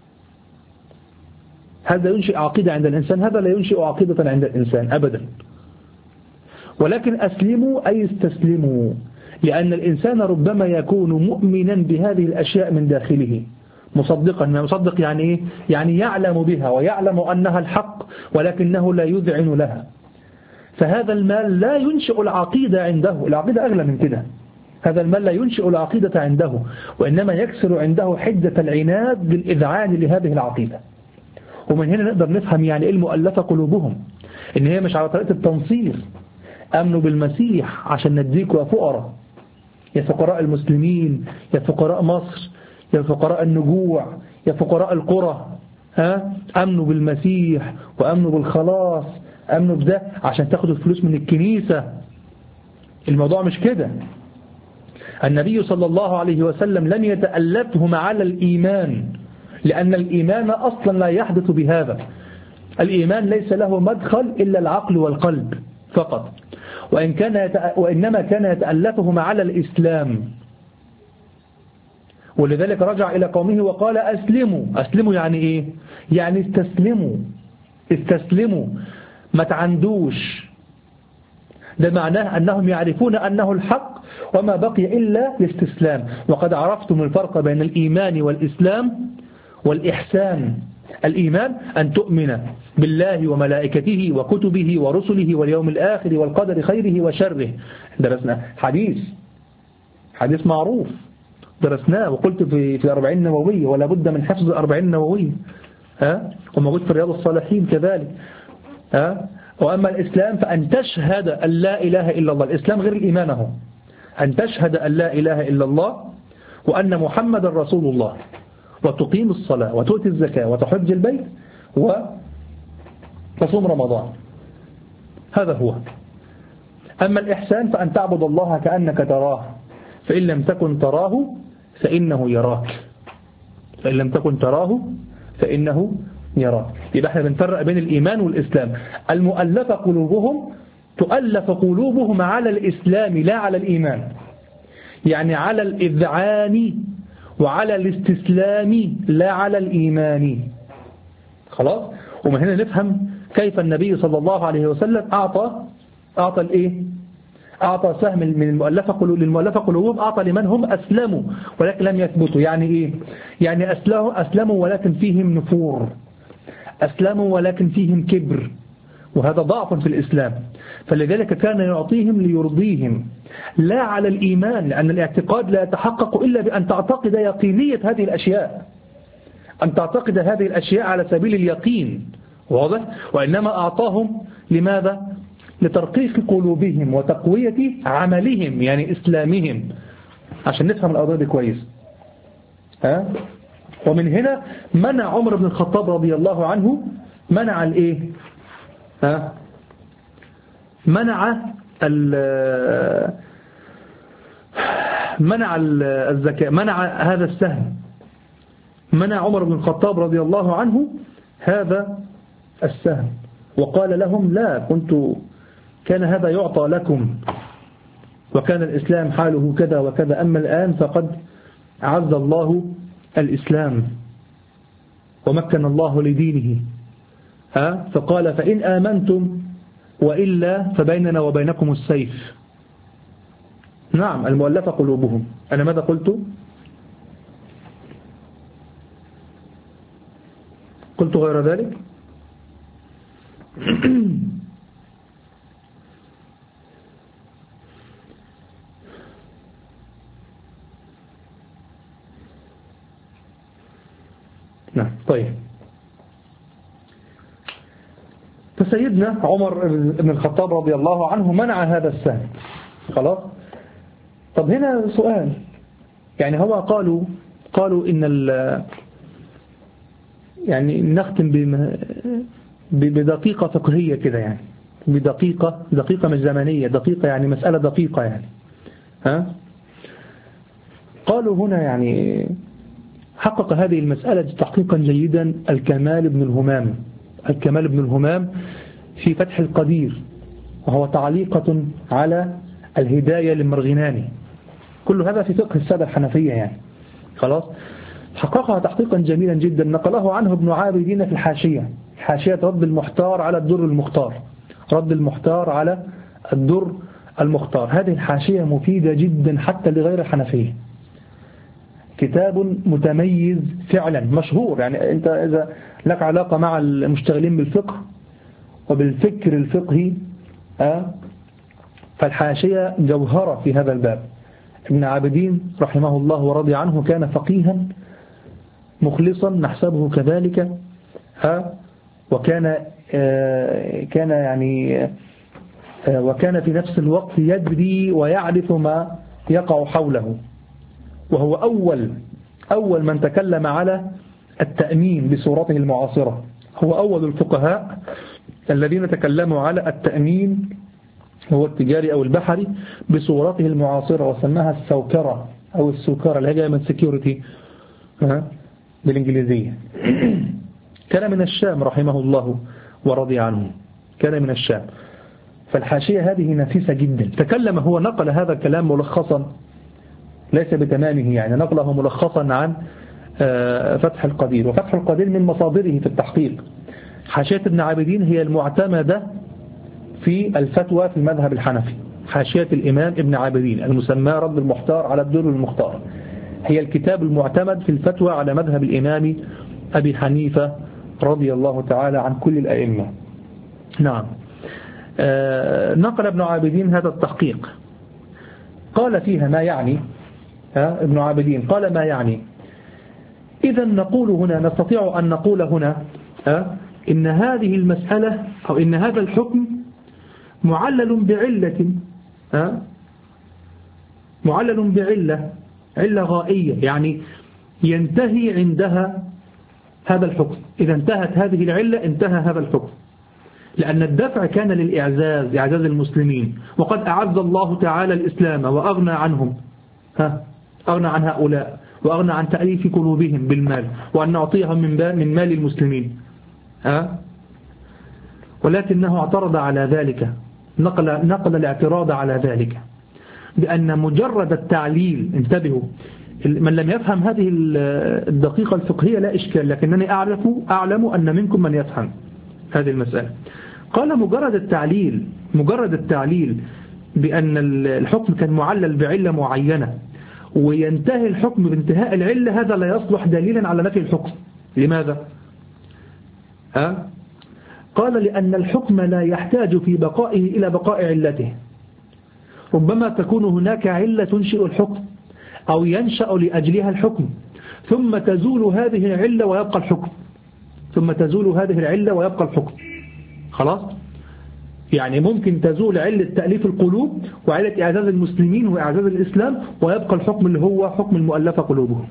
هذا ينشئ عقيدة عند الإنسان؟ هذا لا ينشئ عقيدة عند الإنسان أبدا. ولكن أسلموا أي استسلموا، لأن الإنسان ربما يكون مؤمنا بهذه الأشياء من داخله، مصدقا. ما مصدق يعني إيه؟ يعني يعلم بها ويعلم أنها الحق، ولكنه لا يذعن لها، فهذا المال لا ينشئ العقيدة عنده، العقيدة أغلى من كده، هذا المال لا ينشئ العقيدة عنده، وإنما يكسر عنده حدة العناد بالإذعان لهذه العقيدة. ومن هنا نقدر نفهم يعني إيه المؤلفة قلوبهم، إن هي مش على طريقة التنصير، أمنوا بالمسيح عشان نديكوا يا فقراء، يا فقراء المسلمين، يا فقراء مصر، يا فقراء النجوع، يا فقراء القرى، ها أمنوا بالمسيح وأمنوا بالخلاص، أمنوا بده عشان تاخدوا الفلوس من الكنيسة. الموضوع مش كده. النبي صلى الله عليه وسلم لم يتألفهم على الإيمان، لأن الإيمان أصلا لا يحدث بهذا، الإيمان ليس له مدخل إلا العقل والقلب فقط، وإن كان يتأ... وإنما كان يتألفهم على الإسلام، ولذلك رجع إلى قومه وقال أسلموا. أسلموا يعني إيه؟ يعني استسلموا استسلموا ما تعندوش. ده معناه أنهم يعرفون أنه الحق وما بقي إلا الاستسلام. وقد عرفتم الفرق بين الإيمان والإسلام والإحسان. الإيمان أن تؤمن بالله وملائكته وكتبه ورسله واليوم الآخر والقدر خيره وشره. درسنا حديث حديث معروف درسناه وقلت في في الأربعين النووية ولا بد من حفظ الأربعين النووية، ها وموجود في رياض الصالحين كذلك. ها وأما الإسلام فأن تشهد أن لا إله إلا الله. الإسلام غير الإيمان هو أن تشهد أن لا إله إلا الله وأن محمد رسول الله وتقيم الصلاة وتؤتي الزكاة وتحج البيت وتصوم رمضان. هذا هو. أما الإحسان فأن تعبد الله كأنك تراه فإن لم تكن تراه فإنه يراك. فإن لم تكن تراه فإنه يراك. يبقى احنا بنفرق بين الإيمان والإسلام. المؤلفة قلوبهم تؤلف قلوبهم على الإسلام لا على الإيمان، يعني على الإذعان وعلى الاستسلام لا على الإيمان. خلاص. ومن هنا نفهم كيف النبي صلى الله عليه وسلم أعطى أعطى الإيه أعطى سهم من المؤلفة قلوب للمؤلفة قلوبهم، أعطى لمن هم أسلموا ولكن لم يثبتوا. يعني إيه؟ يعني أسلموا أسلموا ولكن فيهم نفور، أسلموا ولكن فيهم كبر، وهذا ضعف في الإسلام. فلذلك كان يعطيهم ليرضيهم لا على الإيمان، لأن الاعتقاد لا يتحقق إلا بأن تعتقد يقينية هذه الأشياء، أن تعتقد هذه الأشياء على سبيل اليقين. واضح؟ وإنما أعطاهم لماذا؟ لترقيق قلوبهم وتقوية عملهم يعني إسلامهم، عشان نفهم الأوضاع دي كويس. ها؟ ومن هنا منع عمر بن الخطاب رضي الله عنه منع الإيه؟ ها؟ منع ال منع الزكاة، منع هذا السهم. منع عمر بن الخطاب رضي الله عنه هذا السهم وقال لهم لا، كنت كان هذا يعطى لكم وكان الإسلام حاله كذا وكذا، أما الآن فقد عز الله الإسلام ومكن الله لدينه. ها؟ فقال فإن آمنتم وإلا فبيننا وبينكم السيف. نعم المؤلفة قلوبهم. أنا ماذا قلت؟ قلت غير ذلك. نعم طيب. فسيدنا عمر بن الخطاب رضي الله عنه منع هذا السهم. خلاص. طب هنا سؤال، يعني هو قالوا قالوا إن ال يعني نختم بدقيقة فقهية كده، يعني بدقيقة دقيقة مش زمنية، دقيقة يعني مسألة دقيقة يعني. ها؟ قالوا هنا يعني حقق هذه المسألة تحقيقا جيدا الكمال بن الهمام الكمال بن الهمام في فتح القدير، وهو تعليقة على الهداية للمرغناني. كل هذا في فقه السادة الحنفية يعني. خلاص. حققها تحقيقا جميلا جدا، نقله عنه ابن عابدين في الحاشية، حاشية رد المحتار على الدر المختار، رد المحتار على الدر المختار. هذه الحاشية مفيدة جدا حتى لغير الحنفية، كتاب متميز فعلا مشهور. يعني أنت إذا لك علاقة مع المشتغلين بالفقه وبالفكر الفقهي أه فالحاشية جوهرة في هذا الباب. ابن عابدين رحمه الله ورضي عنه كان فقيها مخلصا نحسبه كذلك، أه وكان آه كان يعني آه وكان في نفس الوقت يدري ويعرف ما يقع حوله، وهو أول أول من تكلم على التأمين بصورته المعاصرة. هو أول الفقهاء الذين تكلموا على التأمين هو التجاري أو البحري بصورته المعاصرة، وسماها السوكرة أو السوكرة اللي هي جاية من سكيورتي بالإنجليزية. كان من الشام رحمه الله ورضي عنه، كان من الشام. فالحاشية هذه نفيسة جدا. تكلم هو نقل هذا الكلام ملخصا ليس بتمامه، يعني نقله ملخصا عن فتح القدير. وفتح القدير من مصادره في التحقيق. حاشية ابن عابدين هي المعتمدة في الفتوى في المذهب الحنفي. حاشية الإمام ابن عابدين المسمى رد المحتار على الدر المختار هي الكتاب المعتمد في الفتوى على مذهب الإمام أبي حنيفة رضي الله تعالى عن كل الأئمة. نعم. آه نقل ابن عابدين هذا التحقيق، قال فيها ما يعني. آه ابن عابدين قال ما يعني: إذا نقول هنا، نستطيع أن نقول هنا آه إن هذه المسألة أو إن هذا الحكم معلل بعلة، آه معلل بعلة، علة غائية، يعني ينتهي عندها هذا الحكم. إذا انتهت هذه العلة انتهى هذا الحكم، لأن الدفع كان للإعزاز، إعزاز المسلمين، وقد أعز الله تعالى الإسلام وأغنى عنهم، ها أغنى عن هؤلاء وأغنى عن تأليف قلوبهم بالمال، وأن نعطيهم من من مال المسلمين. ها ولكنه اعترض على ذلك، نقل نقل الاعتراض على ذلك بأن مجرد التعليل، انتبهوا، من لم يفهم هذه الدقيقة الفقهية لا إشكال، لكنني أعرف أعلم أن منكم من يفهم هذه المسألة. قال مجرد التعليل مجرد التعليل بأن الحكم كان معلل بعلة معينة وينتهي الحكم بانتهاء العلة، هذا لا يصلح دليلا على نفي الحكم. لماذا؟ أه؟ قال لأن الحكم لا يحتاج في بقائه إلى بقاء علته. ربما تكون هناك علة تنشئ الحكم أو ينشأ لأجلها الحكم، ثم تزول هذه العلة ويبقى الحكم ثم تزول هذه العلة ويبقى الحكم. خلاص؟ يعني ممكن تزول علة تأليف القلوب وعلة إعزاز المسلمين وإعزاز الإسلام ويبقى الحكم اللي هو حكم المؤلفة قلوبهم.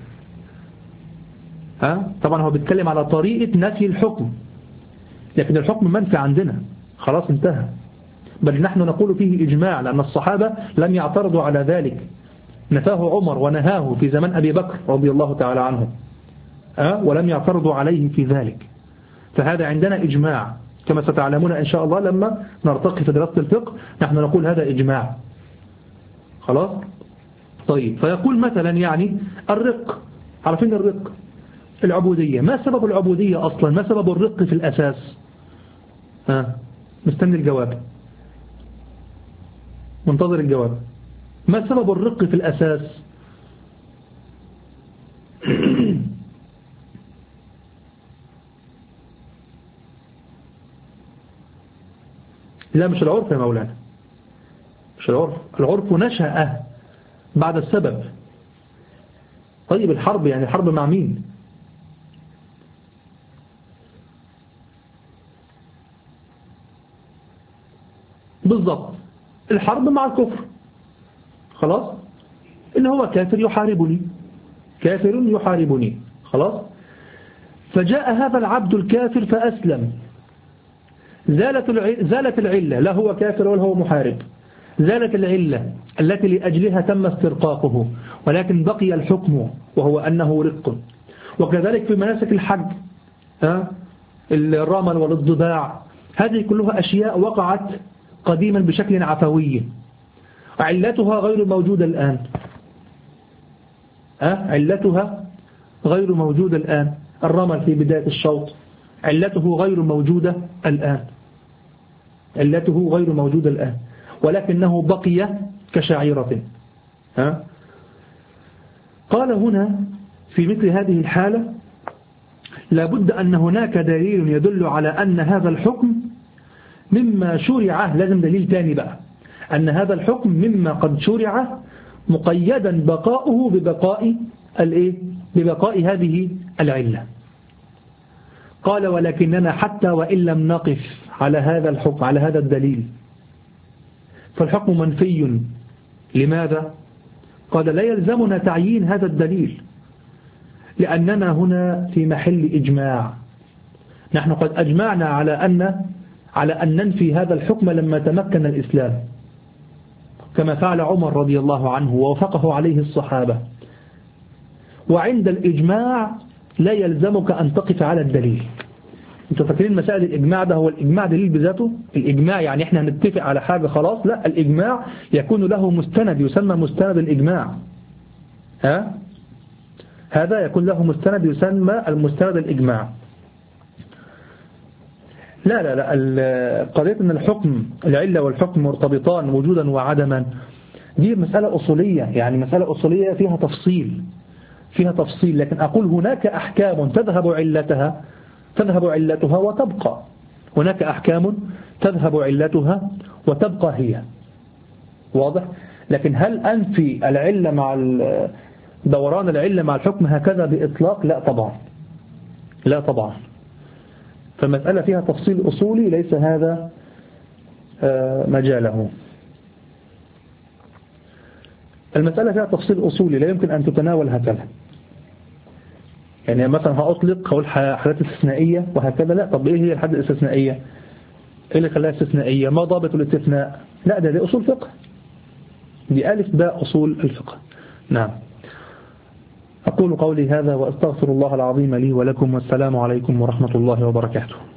ها؟ طبعا هو بيتكلم على طريقة نفي الحكم، لكن الحكم منفي عندنا، خلاص انتهى. بل نحن نقول فيه إجماع، لأن الصحابة لم يعترضوا على ذلك، نفاه عمر ونهاه في زمن أبي بكر رضي الله تعالى عنه، أه؟ ولم يعترضوا عليه في ذلك. فهذا عندنا إجماع كما ستعلمون إن شاء الله لما نرتقي في دراسة الفقه. نحن نقول هذا إجماع. خلاص؟ طيب، فيقول مثلا يعني الرق، عارفين الرق؟ العبودية. ما سبب العبودية أصلا؟ ما سبب الرق في الأساس؟ ها أه؟ مستني الجواب، منتظر الجواب. ما سبب الرق في الأساس؟ لا مش العرف يا مولانا، مش العرف. العرف نشأ بعد السبب. طيب الحرب، يعني الحرب مع مين؟ بالضبط، الحرب مع الكفر. خلاص، إن هو كافر يحاربني، كافر يحاربني. خلاص، فجاء هذا العبد الكافر فأسلم، زالت زالت العلة، لا هو كافر ولا هو محارب، زالت العلة التي لأجلها تم استرقاقه، ولكن بقي الحكم وهو أنه رق. وكذلك في مناسك الحج، ها الرمل والضباع، هذه كلها أشياء وقعت قديما بشكل عفوي، علتها غير موجودة الآن. ها علتها غير موجودة الآن. الرمل في بداية الشوط علته غير موجودة الآن، علته غير موجودة الآن، ولكنه بقي كشعيرة. ها؟ قال هنا في مثل هذه الحالة لابد أن هناك دليل يدل على أن هذا الحكم مما شرع، لازم دليل تاني بقى، أن هذا الحكم مما قد شرع مقيدا بقاؤه ببقاء الإيه؟ ببقاء هذه العلة. قال ولكننا حتى وإن لم نقف على هذا الحكم، على هذا الدليل، فالحكم منفي. لماذا؟ قال لا يلزمنا تعيين هذا الدليل، لأننا هنا في محل إجماع. نحن قد أجمعنا على أن على أن ننفي هذا الحكم لما تمكن الإسلام، كما فعل عمر رضي الله عنه ووافقه عليه الصحابة. وعند الإجماع لا يلزمك أن تقف على الدليل. انتوا فاكرين مسائل الإجماع ده هو الإجماع دليل بذاته؟ الإجماع يعني احنا نتفق على حاجة خلاص؟ لا، الإجماع يكون له مستند يسمى مستند الإجماع. ها هذا يكون له مستند يسمى المستند الإجماع. لا لا لا قضية أن الحكم العلة والحكم مرتبطان وجودا وعدما دي مسألة أصولية، يعني مسألة أصولية فيها تفصيل فيها تفصيل لكن أقول هناك أحكام تذهب علتها تذهب علتها وتبقى، هناك أحكام تذهب علتها وتبقى هي، واضح؟ لكن هل أنفي العلة مع دوران العلة مع الحكم هكذا بإطلاق؟ لا طبعا لا طبعا. فالمسألة فيها تفصيل أصولي ليس هذا مجاله. المسألة فيها تفصيل أصولي لا يمكن أن تتناول هكذا، يعني مثلا هأطلق هقول حالات استثنائية وهكذا، لا. طب إيه هي الحالات الاستثنائية؟ إيه اللي خلاها استثنائية؟ ما ضابط الاستثناء؟ لا ده دي أصول فقه، دي ألف باء أصول الفقه. نعم. أقول قولي هذا وأستغفر الله العظيم لي ولكم، والسلام عليكم ورحمة الله وبركاته.